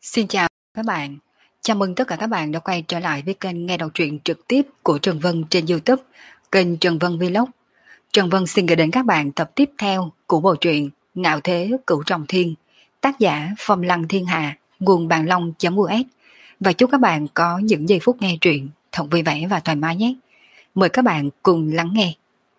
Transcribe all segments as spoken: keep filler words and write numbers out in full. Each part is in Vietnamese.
Xin chào các bạn. Chào mừng tất cả các bạn đã quay trở lại với kênh nghe đọc truyện trực tiếp của Trần Vân trên YouTube, kênh Trần Vân Vlog. Trần Vân xin gửi đến các bạn tập tiếp theo của bộ truyện Ngạo Thế Cửu Trọng Thiên, tác giả Phong Lăng Thiên Hạ, nguồn bàn long.us. Và chúc các bạn có những giây phút nghe truyện thật vui vẻ và thoải mái nhé. Mời các bạn cùng lắng nghe.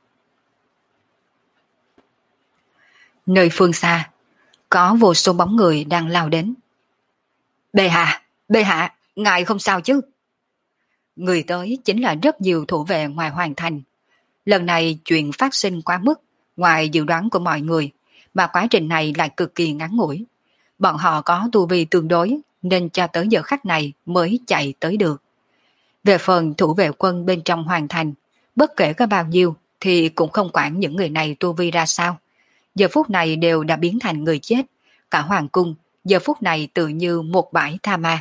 Nơi phương xa, có vô số bóng người đang lao đến. Bệ hạ, bệ hạ, ngài không sao chứ? Người tới chính là rất nhiều thủ vệ ngoài hoàng thành. Lần này chuyện phát sinh quá mức, ngoài dự đoán của mọi người, mà quá trình này lại cực kỳ ngắn ngủi. Bọn họ có tu vi tương đối, nên cho tới giờ khắc này mới chạy tới được. Về phần thủ vệ quân bên trong hoàng thành, bất kể có bao nhiêu thì cũng không quản những người này tu vi ra sao. Giờ phút này đều đã biến thành người chết, cả hoàng cung giờ phút này tự như một bãi tha ma.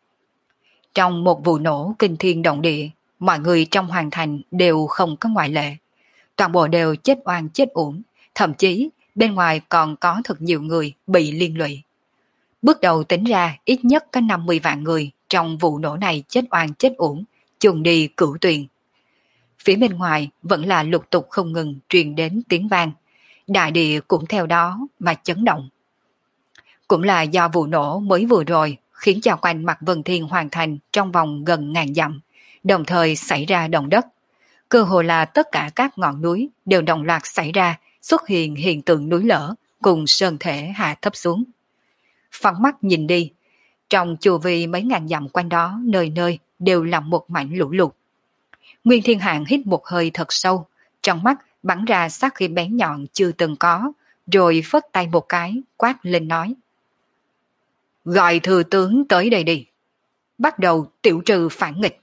Trong một vụ nổ kinh thiên động địa, mọi người trong hoàng thành đều không có ngoại lệ. Toàn bộ đều chết oan chết uổng, thậm chí bên ngoài còn có thật nhiều người bị liên lụy. Bước đầu tính ra ít nhất có năm mươi vạn người trong vụ nổ này chết oan chết uổng, chung đi cửu tuyền. Phía bên ngoài vẫn là lục tục không ngừng truyền đến tiếng vang, đại địa cũng theo đó mà chấn động. Cũng là do vụ nổ mới vừa rồi khiến cho quanh mặt Vân Thiên Hoàng Thành trong vòng gần ngàn dặm, đồng thời xảy ra động đất. Cơ hồ là tất cả các ngọn núi đều đồng loạt xảy ra, xuất hiện hiện tượng núi lở cùng sơn thể hạ thấp xuống. Phóng mắt nhìn đi, trong chu vi mấy ngàn dặm quanh đó nơi nơi đều là một mảnh lũ lụt. Nguyên Thiên Hạng hít một hơi thật sâu, trong mắt bắn ra sát khí bén nhọn chưa từng có, rồi phất tay một cái quát lên nói: Gọi thừa tướng tới đây đi, bắt đầu tiểu trừ phản nghịch.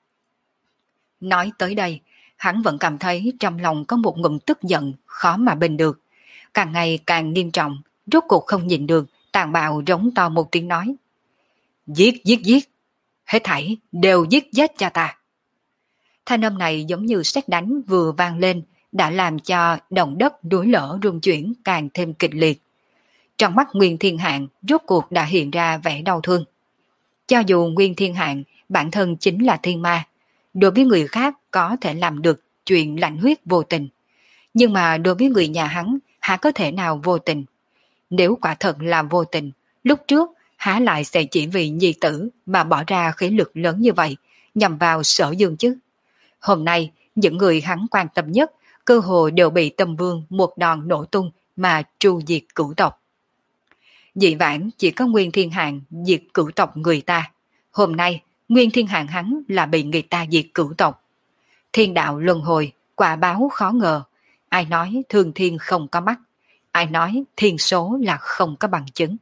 Nói tới đây, hắn vẫn cảm thấy trong lòng có một ngụm tức giận khó mà bình được. Càng ngày càng nghiêm trọng, rốt cuộc không nhịn được, tàn bạo rống to một tiếng nói: Giết giết giết, hết thảy đều giết chết cha ta. Thanh âm này giống như sét đánh vừa vang lên, đã làm cho động đất núi lở rung chuyển càng thêm kịch liệt. Trong mắt Nguyên Thiên Hạng rốt cuộc đã hiện ra vẻ đau thương. Cho dù Nguyên Thiên Hạng bản thân chính là thiên ma, đối với người khác có thể làm được chuyện lạnh huyết vô tình, nhưng mà đối với người nhà hắn há có thể nào vô tình. Nếu quả thật là vô tình, lúc trước há lại sẽ chỉ vì nhi tử mà bỏ ra khí lực lớn như vậy nhằm vào Sở Dương chứ. Hôm nay những người hắn quan tâm nhất cơ hồ đều bị Tâm Vương một đòn nổ tung mà tru diệt cửu tộc. Dị vãng chỉ có Nguyên Thiên Hạng diệt cửu tộc người ta, hôm nay Nguyên Thiên Hạng hắn là bị người ta diệt cửu tộc. Thiên đạo luân hồi, quả báo khó ngờ. Ai nói thương thiên không có mắt, ai nói thiên số là không có bằng chứng.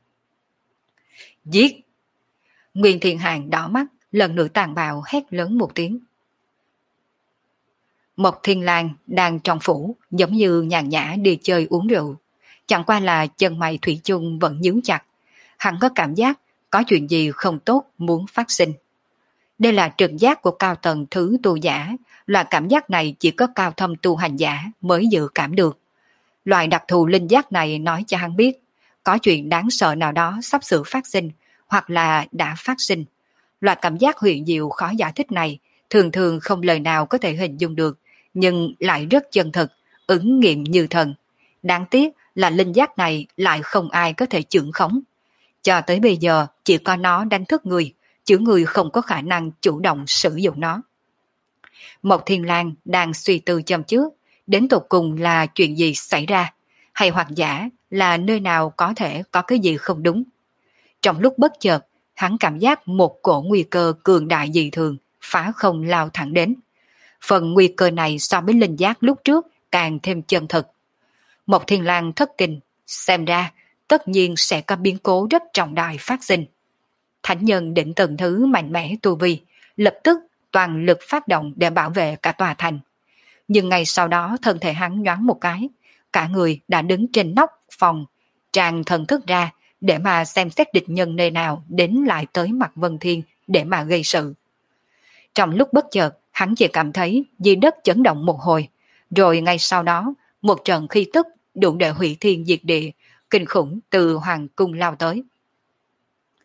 Giết! Nguyên Thiên Hạng đỏ mắt, lần nữa tàn bạo hét lớn một tiếng. Mộc Thiên Lang đang trong phủ, giống như nhàn nhã đi chơi uống rượu. Chẳng qua là chân mày thủy chung vẫn nhướng chặt. Hắn có cảm giác có chuyện gì không tốt muốn phát sinh. Đây là trực giác của cao tầng thứ tu giả. Loại cảm giác này chỉ có cao thâm tu hành giả mới dự cảm được. Loại đặc thù linh giác này nói cho hắn biết có chuyện đáng sợ nào đó sắp sửa phát sinh hoặc là đã phát sinh. Loại cảm giác huyền diệu khó giải thích này thường thường không lời nào có thể hình dung được, nhưng lại rất chân thực, ứng nghiệm như thần. Đáng tiếc là linh giác này lại không ai có thể chưởng khống. Cho tới bây giờ chỉ có nó đánh thức người, chứ người không có khả năng chủ động sử dụng nó. Mộc Thiên Lang đang suy tư châm trước, đến tột cùng là chuyện gì xảy ra, hay hoặc giả là nơi nào có thể có cái gì không đúng. Trong lúc bất chợt, hắn cảm giác một cổ nguy cơ cường đại dị thường, phá không lao thẳng đến. Phần nguy cơ này so với linh giác lúc trước càng thêm chân thực. Mộc Thiên Lang thất kinh, xem ra tất nhiên sẽ có biến cố rất trọng đại phát sinh. Thánh nhân định từng thứ mạnh mẽ tu vi, lập tức toàn lực phát động để bảo vệ cả tòa thành. Nhưng ngay sau đó thân thể hắn nhoáng một cái, cả người đã đứng trên nóc phòng, tràn thần thức ra để mà xem xét địch nhân nơi nào đến lại tới mặt Vân Thiên để mà gây sự. Trong lúc bất chợt, hắn chỉ cảm thấy dưới đất chấn động một hồi, rồi ngay sau đó một trận khí tức đủ để hủy thiên diệt địa, kinh khủng từ hoàng cung lao tới.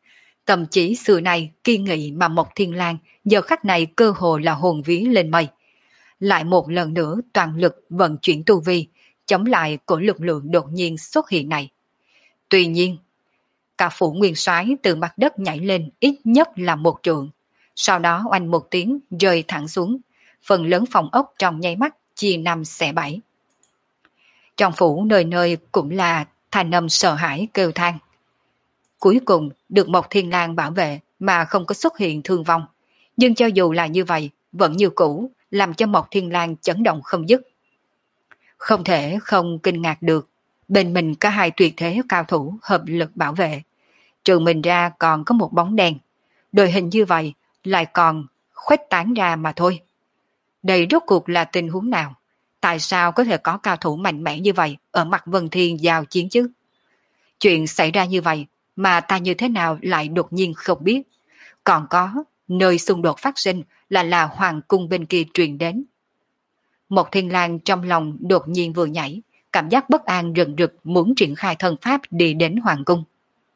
Tâm trí xưa nay kiên nghị mà Mộc Thiên Lang giờ khắc này cơ hồ là hồn vía lên mây. Lại một lần nữa toàn lực vận chuyển tu vi, chống lại của lực lượng đột nhiên xuất hiện này. Tuy nhiên, cả phủ nguyên soái từ mặt đất nhảy lên ít nhất là một trượng, sau đó oanh một tiếng rơi thẳng xuống, phần lớn phòng ốc trong nháy mắt chia năm xẻ bảy. Trong phủ nơi nơi cũng là thanh âm sợ hãi kêu than. Cuối cùng được Mộc Thiên Lang bảo vệ mà không có xuất hiện thương vong, nhưng cho dù là như vậy vẫn như cũ làm cho Mộc Thiên Lang chấn động không dứt. Không thể không kinh ngạc được, bên mình có hai tuyệt thế cao thủ hợp lực bảo vệ, trừ mình ra còn có một bóng đen, đội hình như vậy lại còn khuếch tán ra mà thôi. Đây rốt cuộc là tình huống nào? Tại sao có thể có cao thủ mạnh mẽ như vậy ở mặt Vân Thiên giao chiến chứ? Chuyện xảy ra như vậy mà ta như thế nào lại đột nhiên không biết. Còn có nơi xung đột phát sinh là là hoàng cung bên kia truyền đến. Một Thiên Lang trong lòng đột nhiên vừa nhảy, cảm giác bất an rần rực muốn triển khai thân pháp đi đến hoàng cung.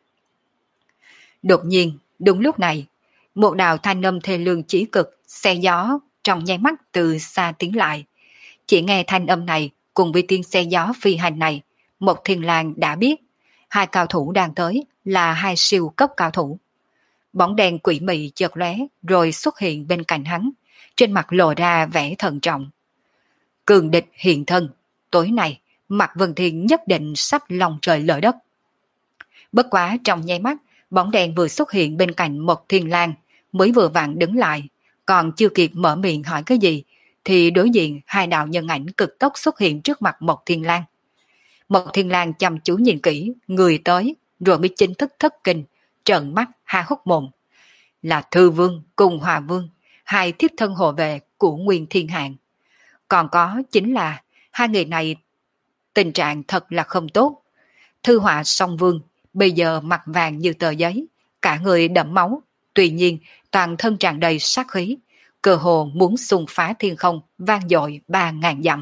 Đột nhiên, đúng lúc này, một đạo thanh âm thê lương chỉ cực, xe gió trong nháy mắt từ xa tiến lại. Chỉ nghe thanh âm này cùng với tiếng xe gió phi hành này, Một Thiên Lang đã biết hai cao thủ đang tới là hai siêu cấp cao thủ. Bóng đèn quỷ mị chợt lóe rồi xuất hiện bên cạnh hắn, trên mặt lộ ra vẻ thận trọng. Cường địch hiện thân, tối nay Mạc Vân Thiên nhất định sắp lòng trời lở đất. Bất quá trong nháy mắt, bóng đèn vừa xuất hiện bên cạnh Một Thiên Lang, mới vừa vặn đứng lại, còn chưa kịp mở miệng hỏi cái gì, thì đối diện hai đạo nhân ảnh cực tốc xuất hiện trước mặt Một Thiên Lang. Một Thiên Lang chăm chú nhìn kỹ, người tới, rồi mới chính thức thất kinh, trợn mắt há hốc mồm. Là Thư Vương cùng Hòa Vương, hai thiếp thân hộ vệ của Nguyên Thiên Hạng. Còn có chính là hai người này tình trạng thật là không tốt. Thư Họa Song Vương bây giờ mặt vàng như tờ giấy, cả người đẫm máu, tuy nhiên toàn thân tràn đầy sát khí, cơ hồ muốn xung phá thiên không, vang dội ba ngàn dặm.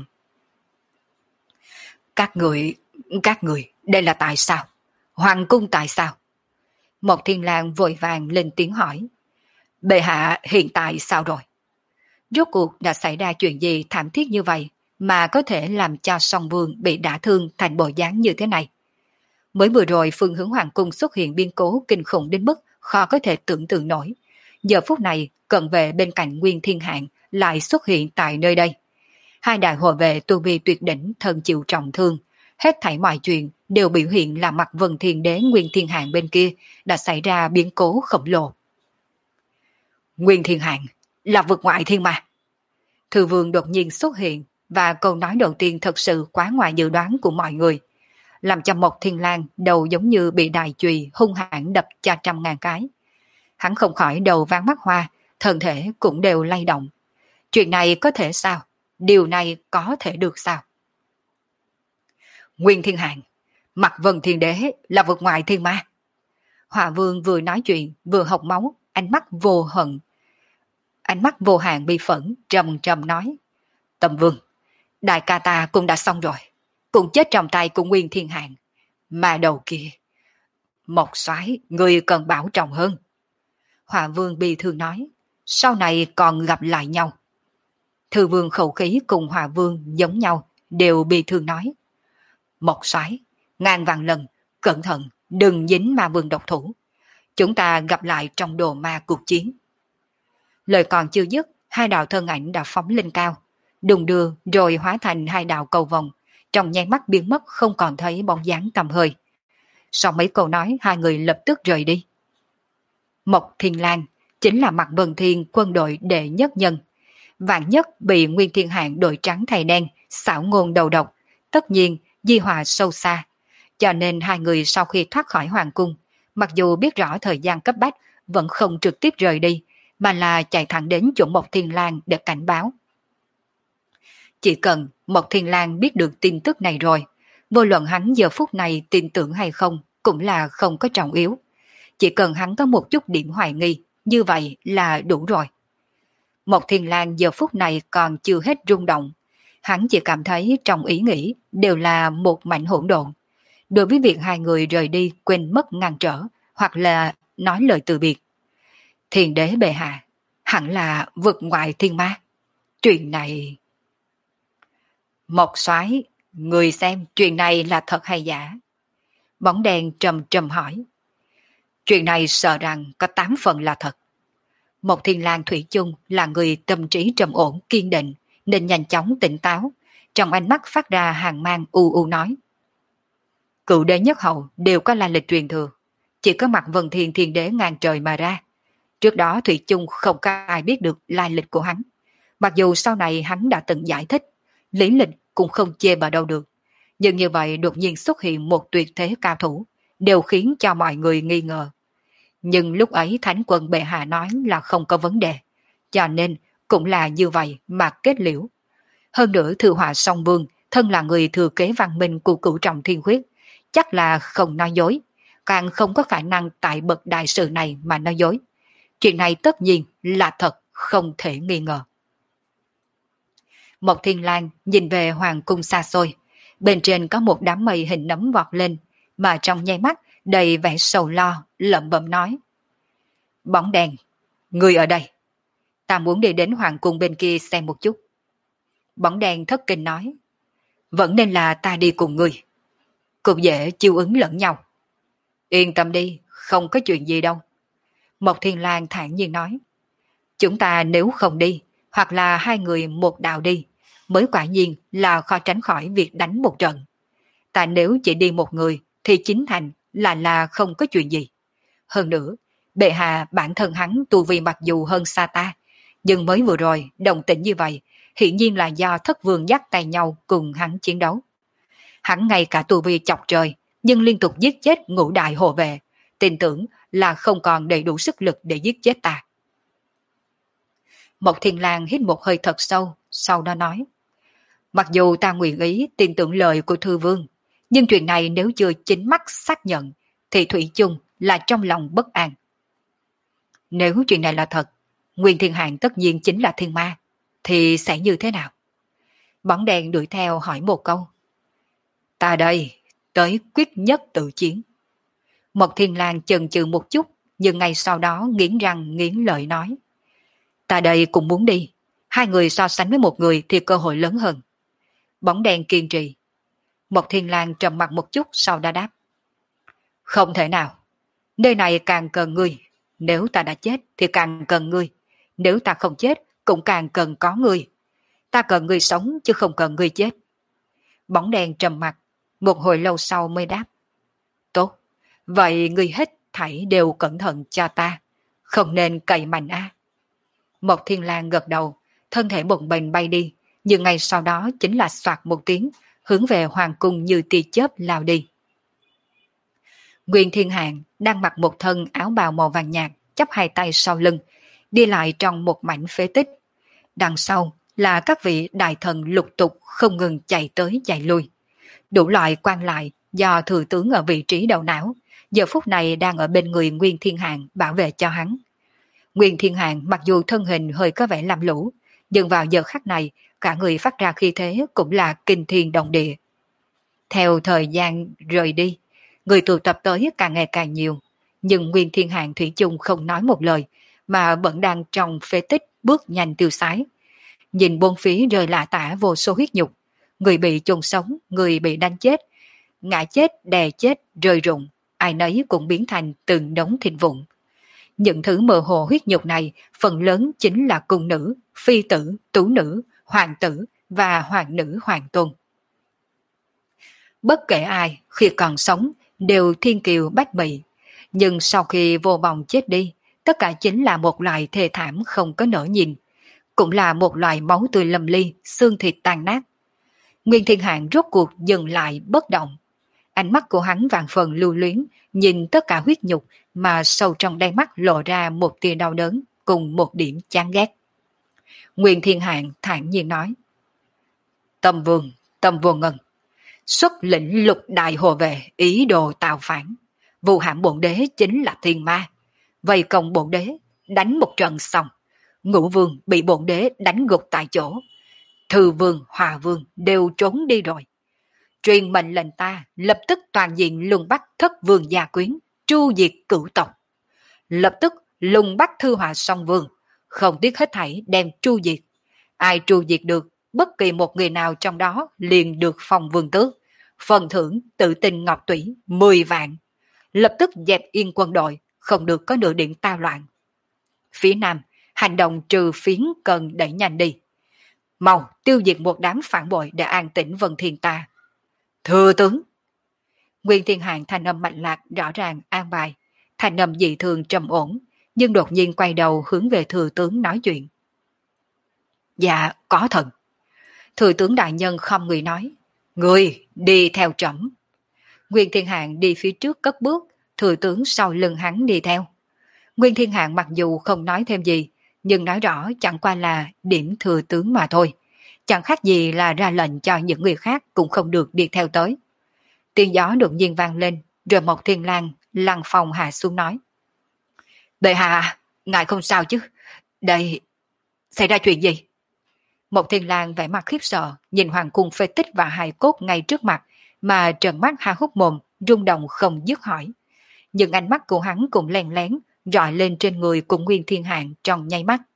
Các người, các người, đây là tại sao? Hoàng cung tại sao? Một Thiên Lang vội vàng lên tiếng hỏi. Bệ hạ hiện tại sao rồi? Rốt cuộc đã xảy ra chuyện gì thảm thiết như vậy mà có thể làm cho Song Vương bị đả thương thành bộ dáng như thế này? Mới vừa rồi phương hướng hoàng cung xuất hiện biến cố kinh khủng đến mức khó có thể tưởng tượng nổi. Giờ phút này cận vệ bên cạnh Nguyên Thiên Hạng lại xuất hiện tại nơi đây. Hai đại hộ vệ tu vi tuyệt đỉnh thân chịu trọng thương, hết thảy mọi chuyện đều biểu hiện là mặt Vân Thiên Đế Nguyên Thiên Hạng bên kia đã xảy ra biến cố khổng lồ. Nguyên Thiên Hạng là vực ngoại thiên ma. Thư Vương đột nhiên xuất hiện và câu nói đầu tiên thật sự quá ngoài dự đoán của mọi người, làm cho Mộc Thiên Lang đầu giống như bị đại chùy hung hãn đập cho trăm ngàn cái. Hắn không khỏi đầu váng mắt hoa, thân thể cũng đều lay động. Chuyện này có thể sao? Điều này có thể được sao? Nguyên Thiên Hạng, mặt Vân Thiên Đế là vực ngoại thiên ma. Hòa Vương vừa nói chuyện vừa học máu, ánh mắt vô hận. Ánh mắt vô hạn bi phẫn, trầm trầm nói. Tầm Vương, đại ca ta cũng đã xong rồi, cũng chết trong tay của Nguyên Thiên Hạng. Mà đầu kia, Mộc Soái, người cần bảo trọng hơn. Hòa Vương bi thương nói, sau này còn gặp lại nhau. Thư Vương khẩu khí cùng Hòa Vương giống nhau, đều bi thương nói. Mộc Soái, ngàn vạn lần, cẩn thận, đừng dính ma vương độc thủ. Chúng ta gặp lại trong đồ ma cuộc chiến. Lời còn chưa dứt, hai đạo thân ảnh đã phóng lên cao, đùng đưa rồi hóa thành hai đạo cầu vồng, trong nháy mắt biến mất không còn thấy bóng dáng tầm hơi. Sau mấy câu nói, hai người lập tức rời đi. Mộc Thiên Lang chính là mặt Vân Thiên quân đội đệ nhất nhân. Vạn nhất bị Nguyên Thiên Hạng đội trắng thay đen, xảo ngôn đầu độc, tất nhiên di hòa sâu xa. Cho nên hai người sau khi thoát khỏi hoàng cung, mặc dù biết rõ thời gian cấp bách, vẫn không trực tiếp rời đi, mà là chạy thẳng đến chỗ Mộc Thiên Lang để cảnh báo. Chỉ cần Mộc Thiên Lang biết được tin tức này rồi, vô luận hắn giờ phút này tin tưởng hay không cũng là không có trọng yếu. Chỉ cần hắn có một chút điểm hoài nghi, như vậy là đủ rồi. Mộc Thiên Lang giờ phút này còn chưa hết rung động. Hắn chỉ cảm thấy trong ý nghĩ đều là một mảnh hỗn độn. Đối với việc hai người rời đi quên mất ngăn trở, hoặc là nói lời từ biệt. Thiền đế bệ hạ, hẳn là vượt ngoại thiên ma. Chuyện này... Mộc Soái, người xem chuyện này là thật hay giả? Bóng đèn trầm trầm hỏi. Chuyện này sợ rằng có tám phần là thật. Một Thiên Lang thủy chung là người tâm trí trầm ổn kiên định nên nhanh chóng tỉnh táo, trong ánh mắt phát ra hàng mang u u nói. Cựu đế nhất hậu đều có lai lịch truyền thừa, chỉ có mặt Vân Thiên Thiên đế ngang trời mà ra. Trước đó thủy chung không có ai biết được lai lịch của hắn. Mặc dù sau này hắn đã từng giải thích, lý lịch cũng không chê vào đâu được. Nhưng như vậy đột nhiên xuất hiện một tuyệt thế cao thủ, đều khiến cho mọi người nghi ngờ. Nhưng lúc ấy Thánh Quân bệ hạ nói là không có vấn đề, cho nên cũng là như vậy mà kết liễu. Hơn nữa Thư Họa Song Vương thân là người thừa kế văn minh của cửu trọng thiên huyết, chắc là không nói dối, càng không có khả năng tại bậc đại sự này mà nói dối. Chuyện này tất nhiên là thật, không thể nghi ngờ. Một Thiên Lang nhìn về hoàng cung xa xôi, bên trên có một đám mây hình nấm vọt lên, mà trong nháy mắt đầy vẻ sầu lo, lẩm bẩm nói. Bóng đèn, người ở đây. Ta muốn đi đến hoàng cung bên kia xem một chút. Bóng đèn thất kinh nói. Vẫn nên là ta đi cùng người. Cũng dễ chiêu ứng lẫn nhau. Yên tâm đi, không có chuyện gì đâu. Mộc Thiên Lang thản nhiên nói. Chúng ta nếu không đi, hoặc là hai người một đạo đi, mới quả nhiên là khó tránh khỏi việc đánh một trận. Ta nếu chỉ đi một người, thì chính thành là là không có chuyện gì. Hơn nữa, bệ hạ bản thân hắn tu vi mặc dù hơn xa ta, nhưng mới vừa rồi đồng tĩnh như vậy, hiển nhiên là do thất vương dắt tay nhau cùng hắn chiến đấu. Hắn ngay cả tu vi chọc trời, nhưng liên tục giết chết ngũ đại hộ vệ, tin tưởng là không còn đầy đủ sức lực để giết chết ta. Mộc Thiên Lang hít một hơi thật sâu, sau đó nói. Mặc dù ta nguyện ý tin tưởng lời của Thư Vương, nhưng chuyện này nếu chưa chính mắt xác nhận, thì thủy chung là trong lòng bất an. Nếu chuyện này là thật, Nguyên Thiên Hạng tất nhiên chính là thiên ma, thì sẽ như thế nào? Bóng đèn đuổi theo hỏi một câu. Ta đây, tới quyết nhất tự chiến. Mộc Thiên Lang chần chừ một chút, nhưng ngay sau đó nghiến răng nghiến lợi nói. Ta đây cũng muốn đi, hai người so sánh với một người thì cơ hội lớn hơn. Bóng đèn kiên trì. Mộc Thiên Lang trầm mặt một chút sau đó đáp. Không thể nào, nơi này càng cần ngươi, nếu ta đã chết thì càng cần ngươi, nếu ta không chết cũng càng cần có ngươi. Ta cần ngươi sống chứ không cần ngươi chết. Bóng đèn trầm mặt, một hồi lâu sau mới đáp. Tốt, vậy ngươi hết thảy đều cẩn thận cho ta, không nên cậy mạnh a. Mộc Thiên Lang gật đầu, thân thể bồng bềnh bay đi, nhưng ngay sau đó chính là soạt một tiếng, hướng về hoàng cung như tia chớp lao đi. Nguyên Thiên Hạng đang mặc một thân áo bào màu vàng nhạt, chắp hai tay sau lưng, đi lại trong một mảnh phế tích. Đằng sau là các vị đại thần lục tục không ngừng chạy tới chạy lui. Đủ loại quan lại do thừa tướng ở vị trí đầu não, giờ phút này đang ở bên người Nguyên Thiên Hạng bảo vệ cho hắn. Nguyên Thiên Hạng mặc dù thân hình hơi có vẻ lam lũ, nhưng vào giờ khắc này, cả người phát ra khí thế cũng là kinh thiên động địa. Theo thời gian rời đi, người tụ tập tới càng ngày càng nhiều, nhưng Nguyên Thiên Hạng thủy chung không nói một lời, mà vẫn đang trong phế tích bước nhanh tiêu sái. Nhìn bốn phía rơi lả tả vô số huyết nhục, người bị chôn sống, người bị đánh chết, ngã chết, đè chết, rơi rụng, ai nấy cũng biến thành từng đống thịt vụn. Những thứ mơ hồ huyết nhục này phần lớn chính là cung nữ, phi tử, tú nữ, hoàng tử và hoàng nữ hoàng tôn. Bất kể ai khi còn sống đều thiên kiều bách mỹ, nhưng sau khi vô vọng chết đi, tất cả chính là một loại thê thảm không có nỡ nhìn, cũng là một loại máu tươi lâm ly, xương thịt tan nát. Nguyên Thiên Hạng rốt cuộc dừng lại bất động. Ánh mắt của hắn vàng phần lưu luyến, nhìn tất cả huyết nhục mà sâu trong đáy mắt lộ ra một tia đau đớn cùng một điểm chán ghét. Nguyên Thiên Hạng thản nhiên nói. Tâm Vương, Tâm Vô Ngân, xuất lĩnh lục đại hộ vệ ý đồ tạo phản. Vụ hãm bổn đế chính là thiên ma. Vây công bổn đế, đánh một trận xong. Ngũ Vương bị bổn đế đánh gục tại chỗ. Thư Vương, Hòa Vương đều trốn đi rồi. Truyền mệnh lệnh ta lập tức toàn diện lùng bắt thất vương gia quyến, tru diệt cửu tộc. lập tức lùng bắt Thư Họa Song Vương, không tiếc hết thảy đem tru diệt. Ai tru diệt được, bất kỳ một người nào trong đó liền được phong vương tước, phần thưởng tự tin ngọc tủy mười vạn. Lập tức dẹp yên quân đội, không được có nửa điểm tao loạn. Phía Nam, hành động trừ phiến cần đẩy nhanh đi. Mau tiêu diệt một đám phản bội để an tĩnh Vân Thiên ta. Thưa tướng. Nguyên Thiên Hạng thanh âm mạnh lạc rõ ràng an bài, thanh âm dị thường trầm ổn, nhưng đột nhiên quay đầu hướng về thừa tướng nói chuyện. Dạ, có thần. Thừa tướng đại nhân không người nói. Người đi theo trẫm. Nguyên Thiên Hạng đi phía trước cất bước, thừa tướng sau lưng hắn đi theo. Nguyên Thiên Hạng mặc dù không nói thêm gì, nhưng nói rõ chẳng qua là điểm thừa tướng mà thôi. Chẳng khác gì là ra lệnh cho những người khác cũng không được đi theo tới. Tiếng gió đột nhiên vang lên, rồi một thiên lang lăng phòng hạ xuống nói. Bệ hạ, ngài không sao chứ? Đây, xảy ra chuyện gì? Một thiên lang vẻ mặt khiếp sợ, nhìn hoàng cung phế tích và hài cốt ngay trước mặt, mà trợn mắt há hốc mồm, rung động không dứt hỏi. Nhưng ánh mắt của hắn cũng lén lén, rọi lên trên người của Nguyên Thiên Hạng trong nháy mắt.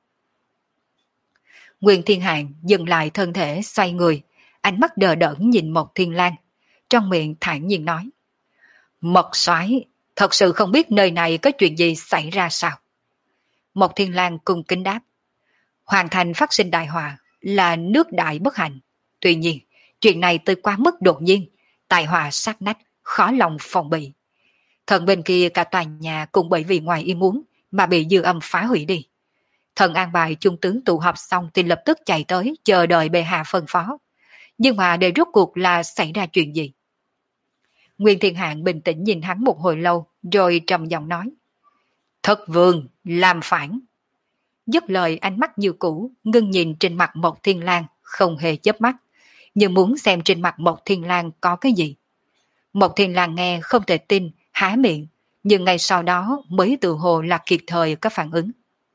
Nguyên Thiên Hạng dừng lại thân thể xoay người, ánh mắt đờ đẫn nhìn Mộc Thiên Lang, trong miệng thản nhiên nói. Mộc soái thật sự không biết nơi này có chuyện gì xảy ra sao? Mộc Thiên Lang cung kính đáp. Hoàng thành phát sinh đại họa là nước đại bất hạnh. Tuy nhiên, chuyện này tới quá mức đột nhiên, tai họa sát nách, khó lòng phòng bị. Thần bên kia cả tòa nhà cũng bởi vì ngoài ý muốn mà bị dư âm phá hủy đi. Thần an bài trung tướng tụ họp xong thì lập tức chạy tới chờ đợi bệ hạ phân phó. Nhưng mà để rốt cuộc là xảy ra chuyện gì? Nguyên Thiên Hạng bình tĩnh nhìn hắn một hồi lâu rồi trầm giọng nói. Thất vương làm phản. Dứt lời ánh mắt như cũ ngưng nhìn trên mặt Mộc Thiên Lang không hề chớp mắt, nhưng muốn xem trên mặt Mộc Thiên Lang có cái gì. Mộc Thiên Lang nghe không thể tin, há miệng, nhưng ngay sau đó mới tự hồ là kịp thời có phản ứng.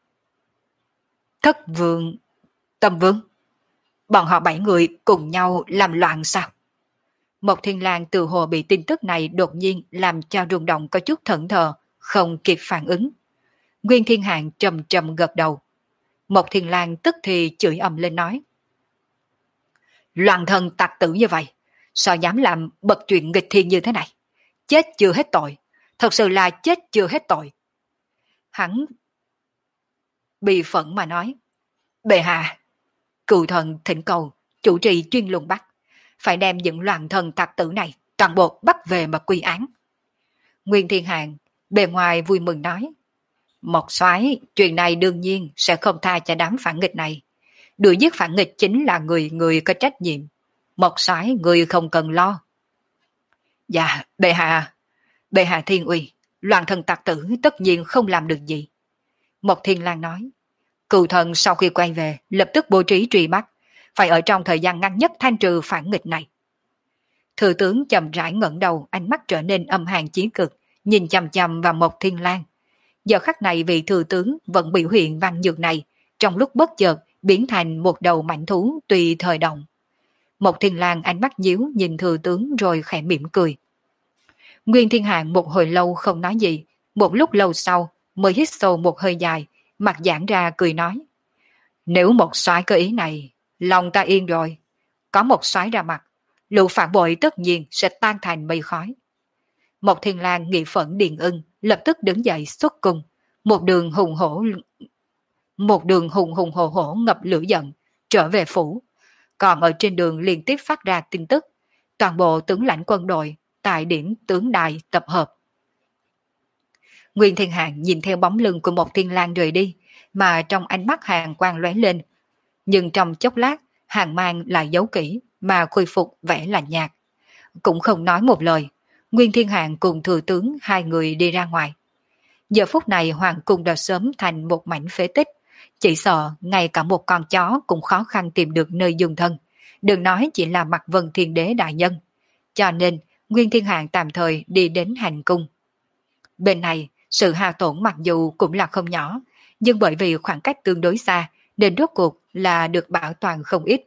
Thất vương, Tâm vương, bọn họ bảy người cùng nhau làm loạn sao? Mộc Thiên Lang tự hồ bị tin tức này đột nhiên làm cho rung động có chút thẫn thờ, không kịp phản ứng. Nguyên Thiên Hạng trầm trầm gật đầu. Mộc Thiên Lang tức thì chửi ầm lên nói. Loạn thần tặc tử như vậy, sao dám làm bậc chuyện nghịch thiên như thế này? Chết chưa hết tội, thật sự là chết chưa hết tội. Hắn bị phẫn mà nói. Bệ hạ, cựu thần thỉnh cầu, chủ trì chuyên lùng bắt, phải đem những loạn thần tặc tử này toàn bộ bắt về mà quy án. Nguyên Thiên Hạng bề ngoài vui mừng nói. Mộc soái, chuyện này đương nhiên sẽ không tha cho đám phản nghịch này. Đuổi giết phản nghịch chính là người người có trách nhiệm. Mộc soái, người không cần lo. Dạ, bệ hạ, bệ hạ thiên uy, loạn thần tặc tử tất nhiên không làm được gì. Mộc Thiên Lang nói. Cựu thần sau khi quay về lập tức bố trí truy bắt, phải ở trong thời gian ngắn nhất thanh trừ phản nghịch này. Thừa tướng chậm rãi ngẩng đầu, ánh mắt trở nên âm hàn chí cực, nhìn chằm chằm vào Mộc Thiên Lang. Giờ khắc này vị thừa tướng vẫn biểu hiện văn nhược này, trong lúc bất chợt biến thành một đầu mãnh thú tùy thời động. Mộc Thiên Lang ánh mắt nhíu nhìn thừa tướng rồi khẽ mỉm cười. Nguyên Thiên Hạng một hồi lâu không nói gì, một lúc lâu sau mới hít sâu một hơi dài, mặt giãn ra cười nói. Nếu một soái cơ ý này, lòng ta yên rồi. Có một soái ra mặt, lũ phản bội tất nhiên sẽ tan thành mây khói. Mộc Thiên Lang nghị phẫn điền ưng, lập tức đứng dậy xuất cung, một đường hùng hổ một đường hùng hùng hổ hổ ngập lửa giận, trở về phủ. Còn ở trên đường liên tiếp phát ra tin tức, toàn bộ tướng lãnh quân đội tại điểm tướng đài tập hợp. Nguyên Thiên Hạng nhìn theo bóng lưng của Mộc Thiên Lang rời đi, mà trong ánh mắt hàng quang lóe lên. Nhưng trong chốc lát, hàng mang lại giấu kỹ, mà khôi phục vẻ lạnh nhạt. Cũng không nói một lời, Nguyên Thiên Hạng cùng thừa tướng hai người đi ra ngoài. Giờ phút này hoàng cung đã sớm thành một mảnh phế tích, chỉ sợ ngay cả một con chó cũng khó khăn tìm được nơi dung thân, đừng nói chỉ là Mạc Vân Thiên Đế đại nhân. Cho nên Nguyên Thiên Hạng tạm thời đi đến hành cung. Bên này sự hao tổn mặc dù cũng là không nhỏ, nhưng bởi vì khoảng cách tương đối xa nên rốt cuộc là được bảo toàn không ít.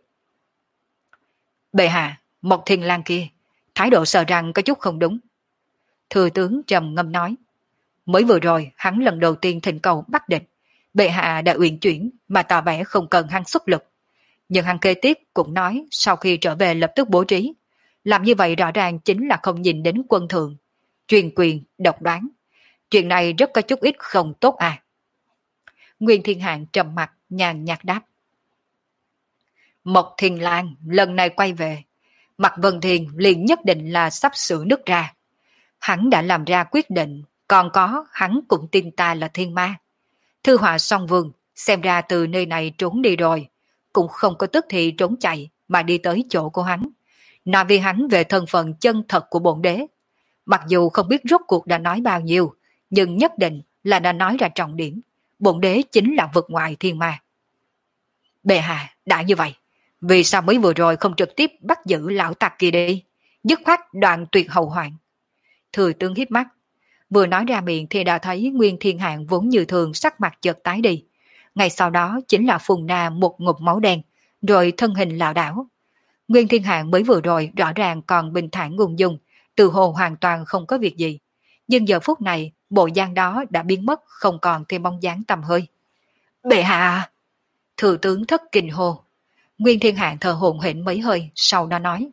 Bệ hạ, Mộc Thiên Lang kia thái độ sợ rằng có chút không đúng. Thừa tướng trầm ngâm nói. Mới vừa rồi hắn lần đầu tiên thỉnh cầu bắt địch, bệ hạ đã uyển chuyển mà tỏ vẻ không cần hắn xuất lực. Nhưng hắn kế tiếp cũng nói sau khi trở về lập tức bố trí. Làm như vậy rõ ràng chính là không nhìn đến quân thượng, truyền quyền, độc đoán. Chuyện này rất có chút ít không tốt à. Nguyên Thiên Hạng trầm mặt nhàn nhạt đáp. Mộc Thiên Lang lần này quay về, Mạc Vân Thiên liền nhất định là sắp sửa nước ra. Hắn đã làm ra quyết định, còn có hắn cũng tin ta là thiên ma. Thư họa song vương, xem ra từ nơi này trốn đi rồi, cũng không có tức thì trốn chạy mà đi tới chỗ của hắn. Nói vì hắn về thân phận chân thật của bổn đế. Mặc dù không biết rốt cuộc đã nói bao nhiêu, nhưng nhất định là đã nói ra trọng điểm. Bổn đế chính là vực ngoại thiên ma. Bệ hạ đã như vậy, vì sao mới vừa rồi không trực tiếp bắt giữ lão tặc kia đi, dứt khoát đoạn tuyệt hậu hoạn. Thừa tướng híp mắt, vừa nói ra miệng thì đã thấy Nguyên Thiên Hạng vốn như thường sắc mặt chợt tái đi. Ngay sau đó chính là phun ra một ngụm máu đen, rồi thân hình lảo đảo. Nguyên Thiên Hạng mới vừa rồi rõ ràng còn bình thản ung dung, từ hồ hoàn toàn không có việc gì. Nhưng giờ phút này, bộ dáng đó đã biến mất, không còn thêm bóng dáng tầm hơi. Bệ hạ! Thừa tướng thất kinh hô. Nguyên Thiên Hạng thở hổn hển mấy hơi, sau đó nói.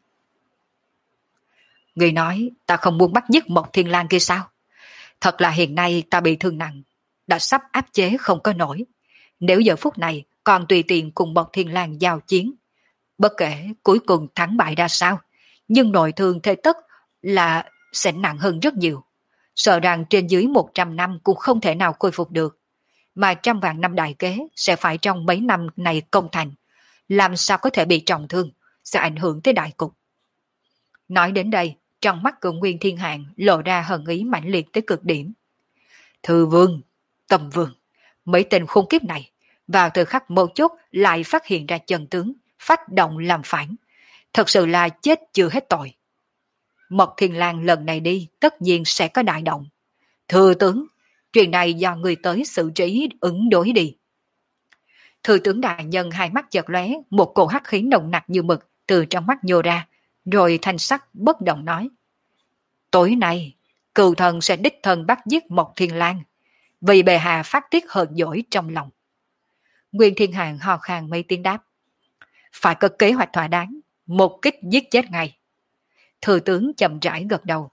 Người nói ta không muốn bắt giết Mộc Thiên Lang kia sao? Thật là hiện nay ta bị thương nặng, đã sắp áp chế không có nổi. Nếu giờ phút này còn tùy tiện cùng Mộc Thiên Lang giao chiến, bất kể cuối cùng thắng bại ra sao, nhưng nội thương thế tất là sẽ nặng hơn rất nhiều. Sợ rằng trên dưới một trăm năm cũng không thể nào khôi phục được. Mà trăm vạn năm đại kế sẽ phải trong mấy năm này công thành. Làm sao có thể bị trọng thương, sẽ ảnh hưởng tới đại cục. Nói đến đây, trong mắt của Nguyên Thiên Hạng lộ ra hận ý mãnh liệt tới cực điểm. Thư vương, Tầm vương, mấy tên khốn kiếp này, vào thời khắc mấu chốt lại phát hiện ra chân tướng, phát động làm phản. Thật sự là chết chưa hết tội. Mộc Thiên Lang lần này đi tất nhiên sẽ có đại động. Thừa tướng, chuyện này do người tới xử trí ứng đối đi. Thừa tướng đại nhân hai mắt chợt lóe, một cổ hắc khí nồng nặc như mực từ trong mắt nhô ra, rồi thanh sắc bất động nói. Tối nay, cừu thần sẽ đích thân bắt giết Mộc Thiên Lang, vì bệ hạ phát tiết hờn dỗi trong lòng. Nguyên Thiên Hạng hò khan mấy tiếng đáp. Phải có kế hoạch thỏa đáng, một kích giết chết ngay. Thừa tướng chậm rãi gật đầu.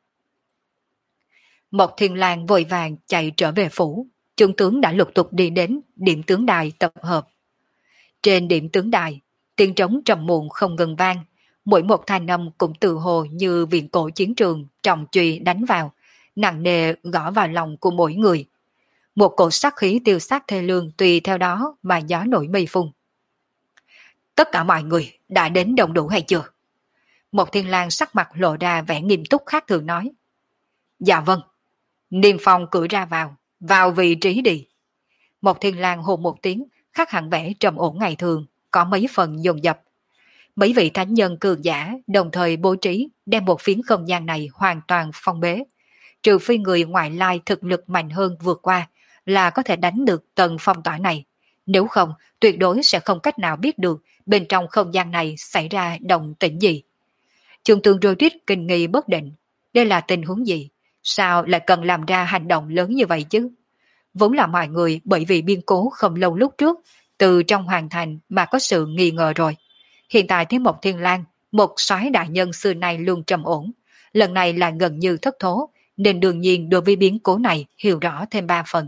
Mộc Thiên Lang vội vàng chạy trở về phủ, trung tướng đã lục tục đi đến điểm tướng đài tập hợp. Trên điểm tướng đài, tiếng trống trầm muộn không ngừng vang, mỗi một thanh âm cũng tự hồ như viện cổ chiến trường trọng chùy đánh vào, nặng nề gõ vào lòng của mỗi người. Một cổ sát khí tiêu sát thê lương tùy theo đó mà gió nổi mây phun. Tất cả mọi người đã đến đông đủ hay chưa? Mộc Thiên Lang sắc mặt lộ ra vẻ nghiêm túc khác thường nói. Dạ vâng. Niêm Phong cử ra vào, vào vị trí đi. Mộc Thiên Lang hô một tiếng, khác hẳn vẻ trầm ổn ngày thường, có mấy phần dồn dập. Mấy vị thánh nhân cường giả đồng thời bố trí đem một phiến không gian này hoàn toàn phong bế. Trừ phi người ngoại lai thực lực mạnh hơn vượt qua là có thể đánh được tầng phong tỏa này. Nếu không, tuyệt đối sẽ không cách nào biết được bên trong không gian này xảy ra động tĩnh gì. Trung tướng Rodriguez kinh nghi bất định. Đây là tình huống gì? Sao lại cần làm ra hành động lớn như vậy chứ? Vốn là mọi người bởi vì biên cố không lâu lúc trước, từ trong hoàn thành mà có sự nghi ngờ rồi. Hiện tại thấy Mộc Thiên Lang, một soái đại nhân xưa nay luôn trầm ổn, lần này là gần như thất thố, nên đương nhiên đối với biến cố này hiểu rõ thêm ba phần.